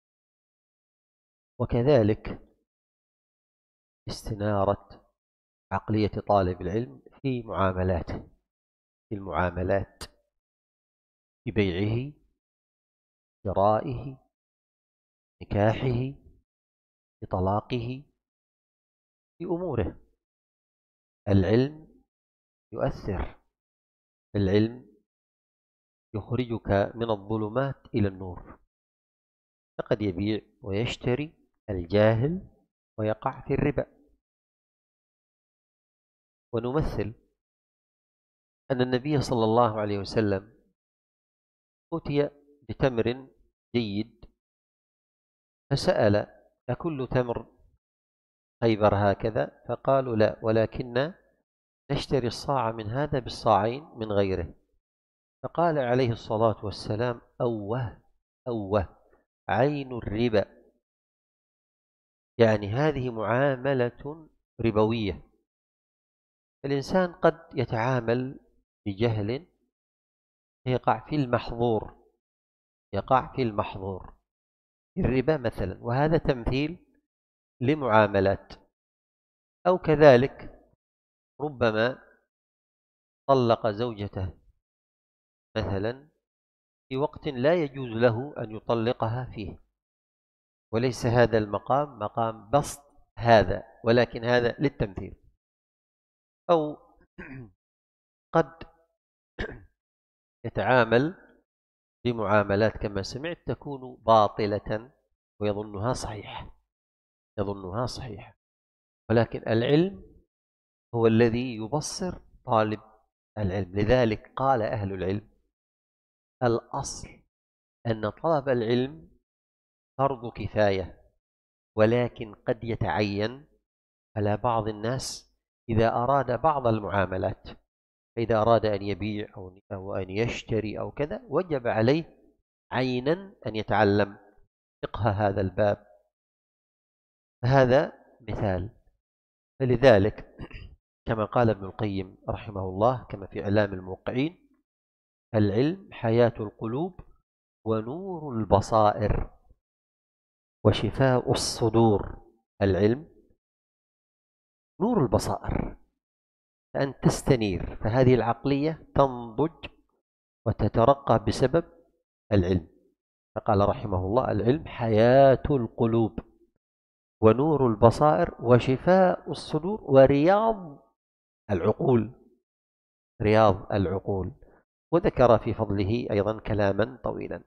Speaker 1: وكذلك استنارة عقلية طالب العلم في معاملاته، في المعاملات، في بيعه، شرائه، نكاحه، في طلاقه، في أموره. العلم يؤثر، العلم يخرجك من الظلمات إلى النور. فقد يبيع ويشتري الجاهل ويقع في الربا. ونمثل أن النبي صلى الله عليه وسلم أتي بتمر جيد فسأل: أكل تمر خيبر هكذا؟ فقالوا: لا، ولكن نشتري الصاع من هذا بالصاعين من غيره. فقال عليه الصلاة والسلام: أوه أوه، عين الربا، يعني هذه معاملة ربوية. الإنسان قد يتعامل بجهل يقع في المحظور، يقع في المحظور الربا مثلا، وهذا تمثيل لمعاملات. أو كذلك ربما طلق زوجته مثلا في وقت لا يجوز له أن يطلقها فيه، وليس هذا المقام مقام بسط هذا، ولكن هذا للتمثيل. أو قد يتعامل بمعاملات كما سمعت تكون باطلة ويظنها صحيحة، يظنها صحيحة، ولكن العلم هو الذي يبصر طالب العلم. لذلك قال أهل العلم: الأصل أن طلب العلم فرض كفاية، ولكن قد يتعين على بعض الناس إذا أراد بعض المعاملات، فإذا أراد أن يبيع أو أن يشتري أو كذا وجب عليه عينا أن يتعلم فقه هذا الباب. هذا مثال. فلذلك كما قال ابن القيم رحمه الله كما في إعلام الموقعين: العلم حياة القلوب ونور البصائر وشفاء الصدور. العلم نور البصائر، فأن تستنير، فهذه العقلية تنضج وتترقى بسبب العلم. فقال رحمه الله: العلم حياة القلوب ونور البصائر وشفاء الصدور ورياض العقول. رياض العقول. وذكر في فضله أيضا كلاما طويلا.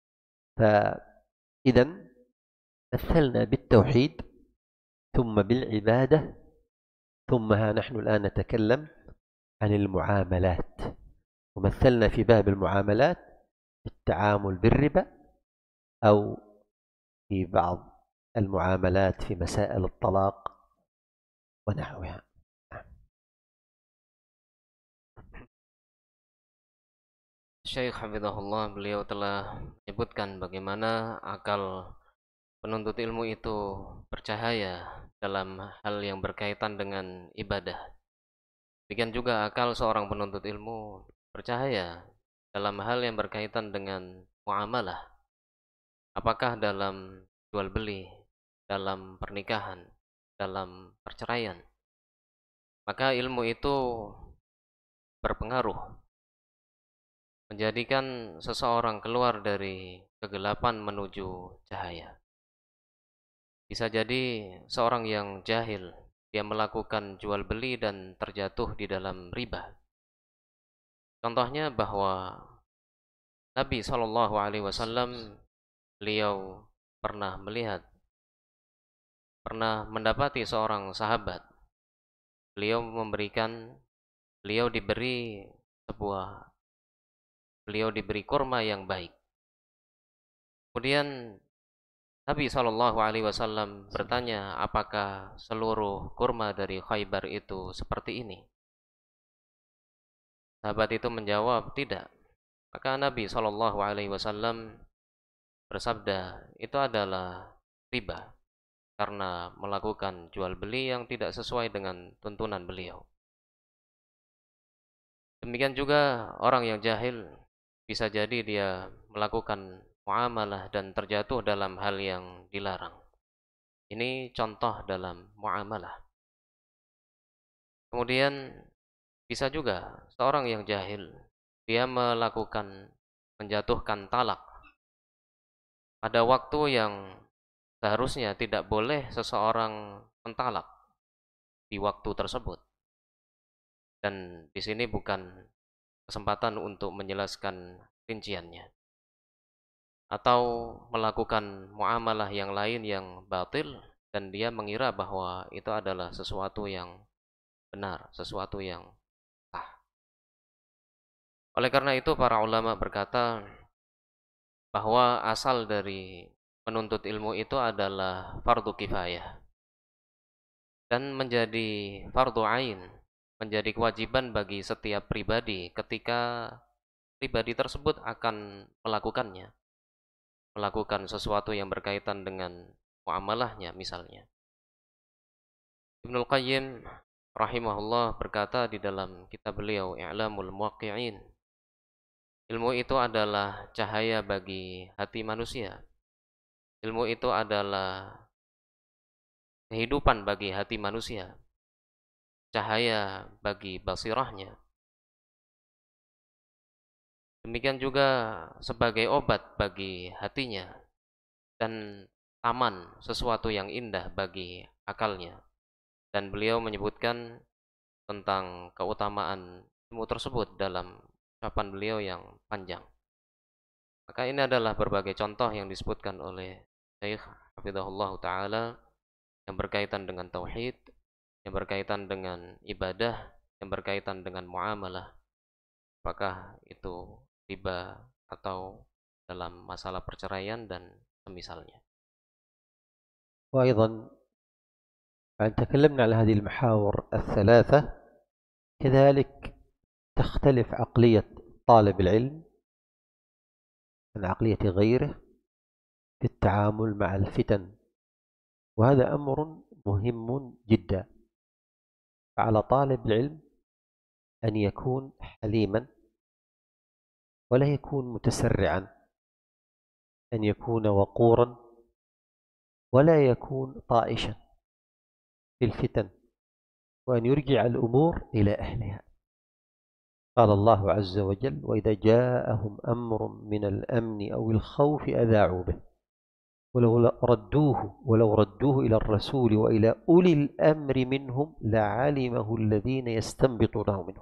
Speaker 1: فإذا مثلنا بالتوحيد ثم بالعبادة، ثم ها نحن الآن نتكلم عن المعاملات. ومثلنا في باب المعاملات التعامل بالربا، أو في بعض المعاملات في مسائل الطلاق ونحوها.
Speaker 2: Syekh Hafizahullah, beliau telah menyebutkan bagaimana akal penuntut ilmu itu bercahaya dalam hal yang berkaitan dengan ibadah. Demikian juga akal seorang penuntut ilmu bercahaya dalam hal yang berkaitan dengan muamalah. Apakah dalam jual beli, dalam pernikahan, dalam perceraian. Maka ilmu itu berpengaruh, menjadikan seseorang keluar dari kegelapan menuju cahaya. Bisa jadi seorang yang jahil, dia melakukan jual beli dan terjatuh di dalam riba. Contohnya bahwa Nabi shallallahu alaihi wasallam beliau pernah melihat, pernah mendapati seorang sahabat. Beliau memberikan, beliau diberi sebuah Beliau diberi kurma yang baik. Kemudian Nabi shallallahu alaihi wasallam bertanya, apakah seluruh kurma dari Khaybar itu seperti ini? Sahabat itu menjawab, tidak. Maka Nabi shallallahu alaihi wasallam bersabda, itu adalah riba, karena melakukan jual beli yang tidak sesuai dengan tuntunan beliau. Demikian juga orang yang jahil, bisa jadi dia melakukan muamalah dan terjatuh dalam hal yang dilarang. Ini contoh dalam muamalah. Kemudian bisa juga seorang yang jahil, dia melakukan menjatuhkan talak pada waktu yang seharusnya tidak boleh seseorang mentalak di waktu tersebut. Dan di sini bukan kesempatan untuk menjelaskan rinciannya, atau melakukan muamalah yang lain yang batil dan dia mengira bahwa itu adalah sesuatu yang benar, sesuatu yang sah. Oleh karena itu para ulama berkata bahwa asal dari menuntut ilmu itu adalah fardu kifayah dan menjadi fardu ain, menjadi kewajiban bagi setiap pribadi ketika pribadi tersebut akan melakukannya, melakukan sesuatu yang berkaitan dengan muamalahnya misalnya. Ibnul Qayyim rahimahullah berkata di dalam kitab beliau I'lamul Muwaqqi'in, ilmu itu adalah cahaya bagi hati manusia. Ilmu itu adalah kehidupan bagi hati manusia, cahaya bagi basirahnya. Demikian juga sebagai obat bagi hatinya dan taman, sesuatu yang indah bagi akalnya. Dan beliau menyebutkan tentang keutamaan ilmu tersebut dalam ucapan beliau yang panjang. Maka ini adalah berbagai contoh yang disebutkan oleh Syekh Hafizahullah Ta'ala yang berkaitan dengan tauhid, yang berkaitan dengan ibadah, yang berkaitan dengan muamalah. Apakah itu riba atau dalam masalah perceraian dan semisalnya.
Speaker 1: وأيضا بعد تكلمنا على هذه المحاور الثلاثة، كذلك تختلف عقلية طالب العلم عن عقلية غيره في التعامل مع الفتن، وهذا أمر مهم جدا. على طالب العلم أن يكون حليما ولا يكون متسرعا، أن يكون وقورا ولا يكون طائشا في الفتن، وأن يرجع الأمور إلى أهلها. قال الله عز وجل: وإذا جاءهم أمر من الأمن أو الخوف أذاعوا به ولو ردوه ولو ردوه إلى الرسول وإلى أولي الأمر منهم لعلمه الذين يستنبطونه منهم.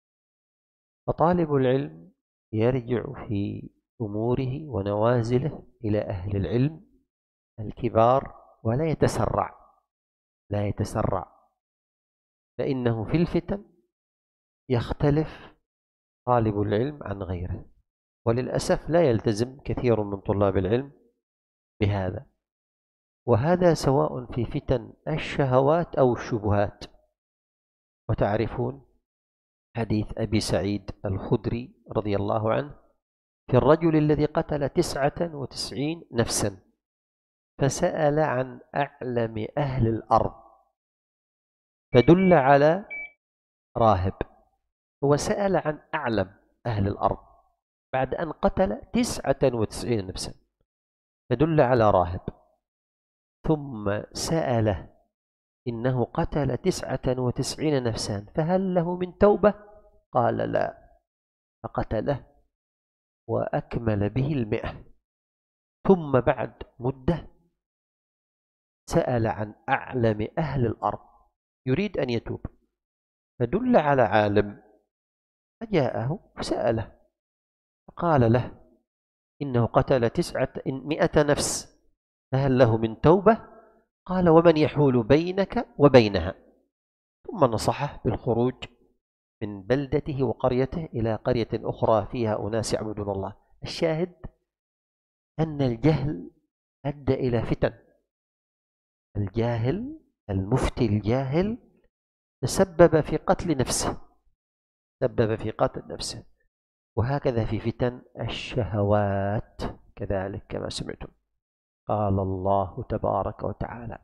Speaker 1: فطالب العلم يرجع في أموره ونوازله إلى أهل العلم الكبار ولا يتسرع، لا يتسرع، فإنه في الفتن يختلف طالب العلم عن غيره، وللأسف لا يلتزم كثير من طلاب العلم بهذا، وهذا سواء في فتن الشهوات أو الشبهات. وتعرفون حديث أبي سعيد الخدري رضي الله عنه في الرجل الذي قتل تسعة وتسعين نفسا فسأل عن أعلم أهل الأرض فدل على راهب. هو سأل عن أعلم أهل الأرض بعد أن قتل تسعة وتسعين نفسا فدل على راهب، ثم سأله إنه قتل تسعة وتسعين نفسا فهل له من توبة؟ قال لا، فقتله وأكمل به المئة. ثم بعد مدة سأل عن أعلم أهل الأرض يريد أن يتوب، فدل على عالم فجاءه وسأله فقال له إنه قتل تسعة مئة نفس فهل له من توبة؟ قال ومن يحول بينك وبينها؟ ثم نصحه بالخروج من بلدته وقريته إلى قرية أخرى فيها أناس يعبدون الله. الشاهد أن الجهل أدى إلى فتن. الجاهل المفتي الجاهل تسبب في قتل نفسه، سبب في قتل نفسه. وهكذا في فتن الشهوات كذلك كما سمعتم. قال الله تبارك وتعالى: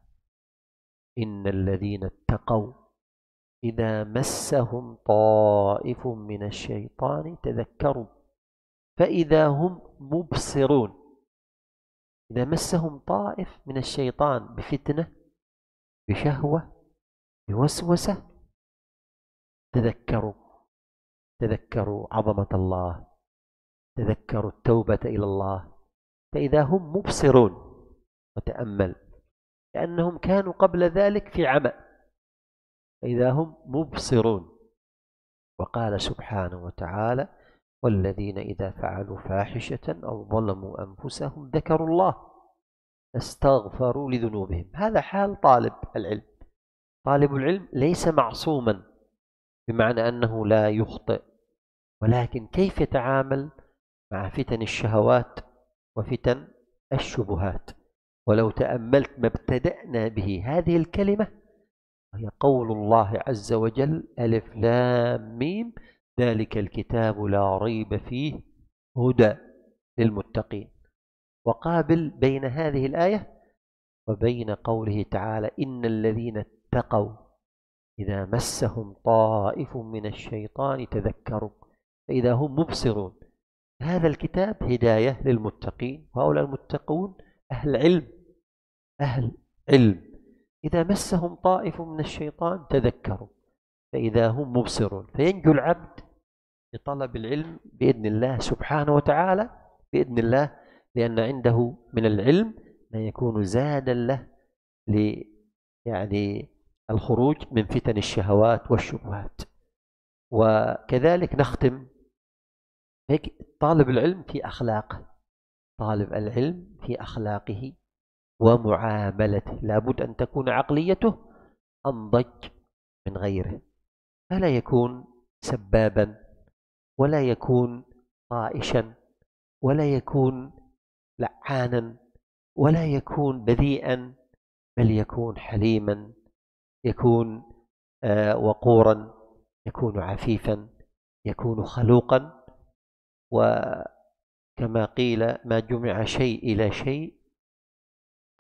Speaker 1: إن الذين اتقوا إذا مسهم طائف من الشيطان تذكروا فإذا هم مبصرون. إذا مسهم طائف من الشيطان بفتنة بشهوة بوسوسة تذكروا، تذكروا عظمة الله، تذكروا التوبة إلى الله، فإذا هم مبصرون. وتأمل لأنهم كانوا قبل ذلك في عمى، فإذا هم مبصرون. وقال سبحانه وتعالى: والذين إذا فعلوا فاحشة أو ظلموا أنفسهم ذكروا الله فاستغفروا لذنوبهم. هذا حال طالب العلم. طالب العلم ليس معصوما بمعنى أنه لا يخطئ، ولكن كيف يتعامل مع فتن الشهوات وفتن الشبهات. ولو تأملت ما ابتدأنا به هذه الكلمة وهي قول الله عز وجل: ألف لام ميم ذلك الكتاب لا ريب فيه هدى للمتقين. وقابل بين هذه الآية وبين قوله تعالى: إن الذين اتقوا إذا مسهم طائف من الشيطان تذكروا فإذا هم مبصرون. هذا الكتاب هداية للمتقين، وهؤلاء المتقون أهل علم، أهل علم. إذا مسهم طائف من الشيطان تذكروا فإذا هم مبصرون. فينجو العبد بطلب العلم بإذن الله سبحانه وتعالى، بإذن الله، لأن عنده من العلم ما يكون زادا له ل يعني الخروج من فتن الشهوات والشبهات. وكذلك نختم هيك: طالب العلم في أخلاقه، طالب العلم في أخلاقه ومعاملته لابد أن تكون عقليته أنضج من غيره، فلا يكون سبابا ولا يكون طائشا ولا يكون لعانا ولا يكون بذيئا، بل يكون حليما، يكون آه وقورا، يكون عفيفا، يكون خلوقا. وكما قيل: ما جمع شيء إلى شيء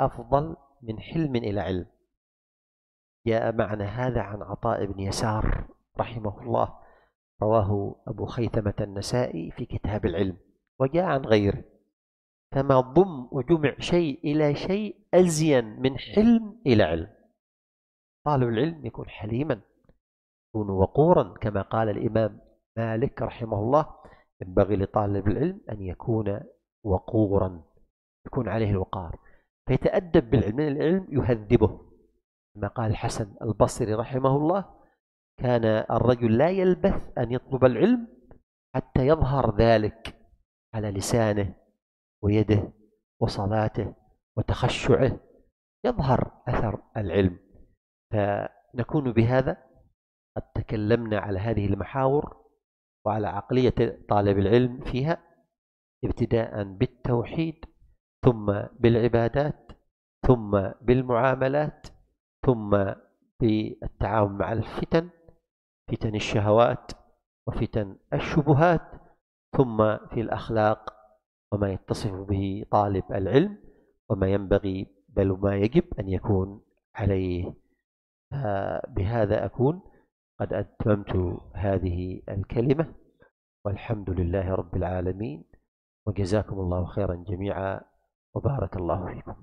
Speaker 1: أفضل من حلم إلى علم. جاء معنى هذا عن عطاء بن يسار رحمه الله، رواه أبو خيثمة النسائي في كتاب العلم، وجاء عن غيره. فما ضم وجمع شيء إلى شيء أزين من حلم إلى علم. طالب العلم يكون حليما، يكون وقورا، كما قال الإمام مالك رحمه الله: ينبغي لطالب العلم أن يكون وقورا، يكون عليه الوقار، فيتأدب بالعلم، من العلم يهذبه. كما قال الحسن البصري رحمه الله: كان الرجل لا يلبث أن يطلب العلم حتى يظهر ذلك على لسانه ويده وصلاته وتخشعه، يظهر أثر العلم. فنكون بهذا قد تكلمنا على هذه المحاور وعلى عقلية طالب العلم فيها، ابتداء بالتوحيد، ثم بالعبادات، ثم بالمعاملات، ثم بالتعامل مع الفتن، فتن الشهوات وفتن الشبهات، ثم في الأخلاق وما يتصف به طالب العلم وما ينبغي بل وما يجب أن يكون عليه. بهذا أكون قد أتممت هذه الكلمة، والحمد لله رب العالمين، وجزاكم الله خيرا جميعا، وبارك الله فيكم.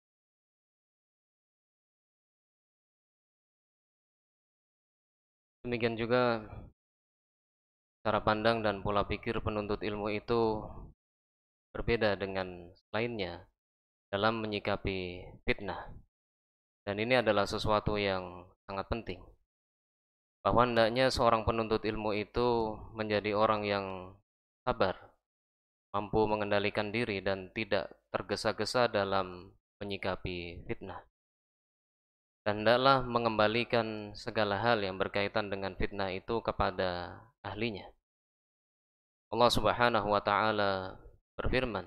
Speaker 2: Demikian juga cara pandang dan pola pikir penuntut ilmu itu berbeda dengan lainnya dalam menyikapi fitnah. Dan ini adalah sesuatu yang sangat penting, bahwa hendaknya seorang penuntut ilmu itu menjadi orang yang sabar, mampu mengendalikan diri dan tidak tergesa-gesa dalam menyikapi fitnah. Dan hendaklah mengembalikan segala hal yang berkaitan dengan fitnah itu kepada ahlinya. Allah Subhanahu wa taala berfirman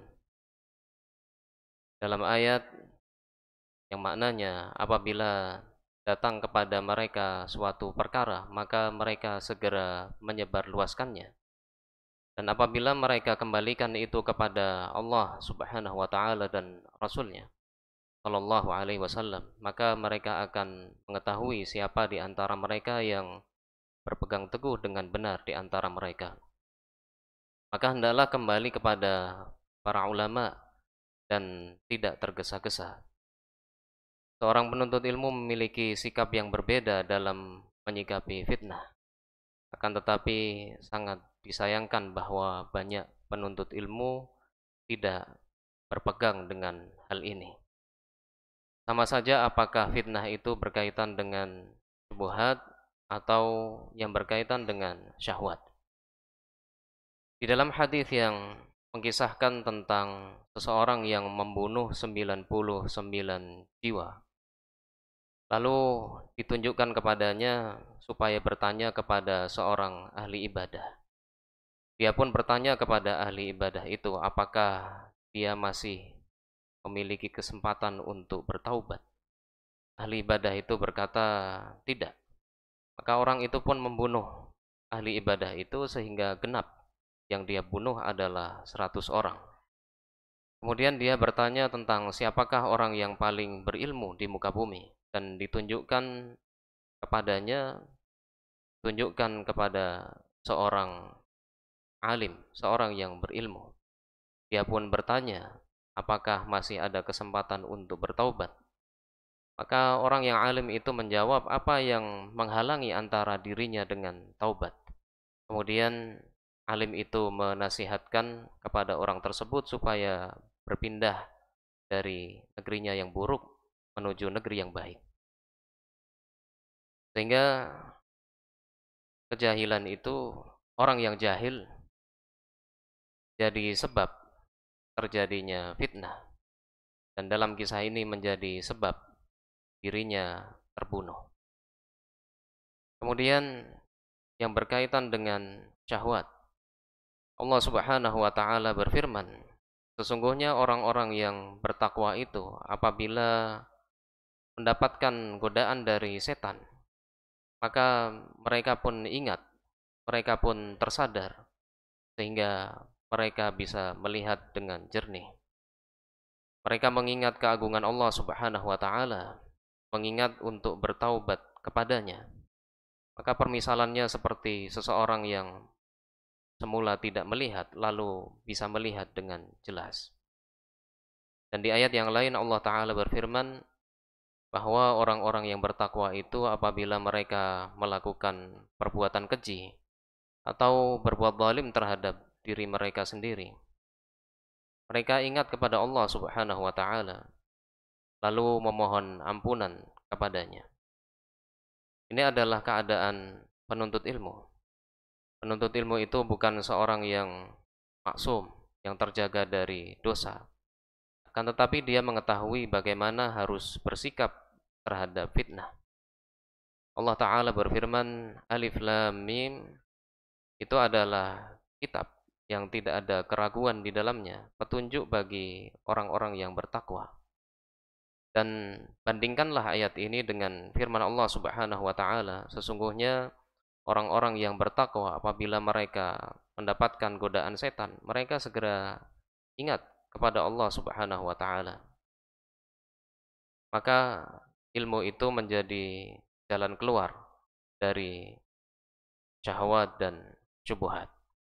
Speaker 2: dalam ayat yang maknanya, apabila datang kepada mereka suatu perkara, maka mereka segera menyebarluaskannya. Dan apabila mereka kembalikan itu kepada Allah Subhanahu wa taala dan Rasulnya Shallallahu alaihi wasallam, maka mereka akan mengetahui siapa di antara mereka yang berpegang teguh dengan benar di antara mereka. Maka hendaklah kembali kepada para ulama dan tidak tergesa-gesa. Seorang penuntut ilmu memiliki sikap yang berbeda dalam menyikapi fitnah. Akan tetapi sangat disayangkan bahwa banyak penuntut ilmu tidak berpegang dengan hal ini. Sama saja apakah fitnah itu berkaitan dengan syubhat atau yang berkaitan dengan syahwat. Di dalam hadis yang mengisahkan tentang seseorang yang membunuh sembilan puluh sembilan jiwa, lalu ditunjukkan kepadanya supaya bertanya kepada seorang ahli ibadah. Dia pun bertanya kepada ahli ibadah itu apakah dia masih memiliki kesempatan untuk bertaubat. Ahli ibadah itu berkata tidak. Maka orang itu pun membunuh ahli ibadah itu sehingga genap. Yang dia bunuh adalah seratus orang. Kemudian dia bertanya tentang siapakah orang yang paling berilmu di muka bumi. Dan ditunjukkan kepadanya, tunjukkan kepada seorang alim, seorang yang berilmu. Dia pun bertanya, apakah masih ada kesempatan untuk bertaubat? Maka orang yang alim itu menjawab, apa yang menghalangi antara dirinya dengan taubat? Kemudian alim itu menasihatkan kepada orang tersebut supaya berpindah dari negerinya yang buruk menuju negeri yang baik. Sehingga kejahilan itu, orang yang jahil jadi sebab terjadinya fitnah. Dan dalam kisah ini menjadi sebab dirinya terbunuh. Kemudian yang berkaitan dengan syahwat, Allah Subhanahu wa taala berfirman, sesungguhnya orang-orang yang bertakwa itu apabila mendapatkan godaan dari setan, maka mereka pun ingat, mereka pun tersadar, sehingga mereka bisa melihat dengan jernih. Mereka mengingat keagungan Allah Subhanahu wa taala, mengingat untuk bertaubat kepadanya. Maka permisalannya seperti seseorang yang semula tidak melihat lalu bisa melihat dengan jelas. Dan di ayat yang lain Allah taala berfirman bahwa orang-orang yang bertakwa itu apabila mereka melakukan perbuatan keji atau berbuat zalim terhadap diri mereka sendiri, mereka ingat kepada Allah Subhanahu wa taala lalu memohon ampunan kepadanya. Ini adalah keadaan penuntut ilmu. Penuntut ilmu itu bukan seorang yang maksum, yang terjaga dari dosa. Akan tetapi dia mengetahui bagaimana harus bersikap terhadap fitnah. Allah Ta'ala berfirman, Alif Lam Mim, itu adalah kitab yang tidak ada keraguan di dalamnya, petunjuk bagi orang-orang yang bertakwa. Dan bandingkanlah ayat ini dengan firman Allah Subhanahu wa taala, sesungguhnya orang-orang yang bertakwa apabila mereka mendapatkan godaan setan, mereka segera ingat kepada Allah Subhanahu wa taala. Maka ilmu itu menjadi jalan keluar dari syahwat dan syubhat.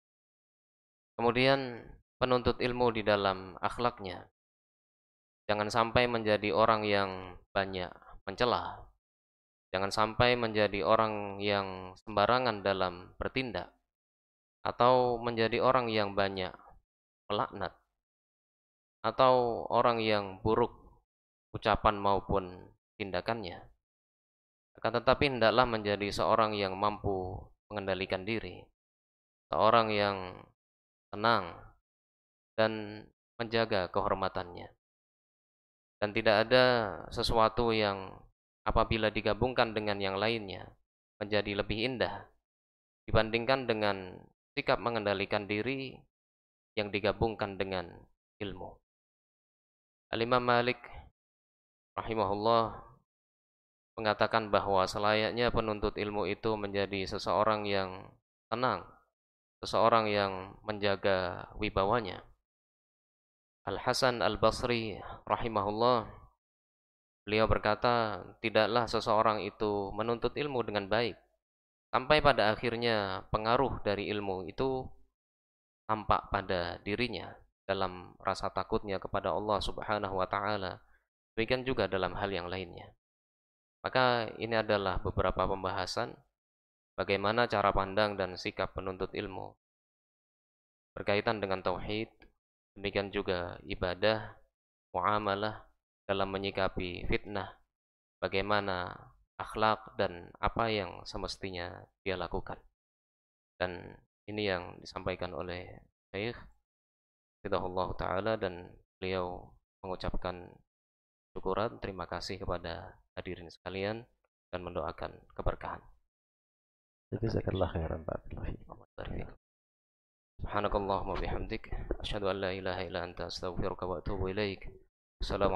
Speaker 2: Kemudian penuntut ilmu di dalam akhlaknya, jangan sampai menjadi orang yang banyak mencela. Jangan sampai menjadi orang yang sembarangan dalam bertindak. Atau menjadi orang yang banyak melaknat. Atau orang yang buruk ucapan maupun tindakannya. Akan tetapi hendaklah menjadi seorang yang mampu mengendalikan diri. Seorang yang tenang dan menjaga kehormatannya. Dan tidak ada sesuatu yang apabila digabungkan dengan yang lainnya menjadi lebih indah dibandingkan dengan sikap mengendalikan diri yang digabungkan dengan ilmu. Al-Imam Malik rahimahullah mengatakan bahwa selayaknya penuntut ilmu itu menjadi seseorang yang tenang, seseorang yang menjaga wibawanya. Al-Hasan Al-Basri rahimahullah, beliau berkata, tidaklah seseorang itu menuntut ilmu dengan baik sampai pada akhirnya pengaruh dari ilmu itu tampak pada dirinya dalam rasa takutnya kepada Allah Subhanahu wa taala. Demikian juga dalam hal yang lainnya. Maka ini adalah beberapa pembahasan bagaimana cara pandang dan sikap penuntut ilmu berkaitan dengan tauhid. Demikian juga ibadah, muamalah dalam menyikapi fitnah, bagaimana akhlak dan apa yang semestinya dia lakukan. Dan ini yang disampaikan oleh Syekh Hafizahullah Ta'ala, dan beliau mengucapkan syukuran, terima kasih kepada hadirin sekalian dan mendoakan keberkahan.
Speaker 1: Jazakallah khairan, barakallahu fiik.
Speaker 2: Subhanakallahumma bihamdik, asyhadu an la ilaha illa anta, astaghfiruka wa atubu ilaik. Assalamualaikum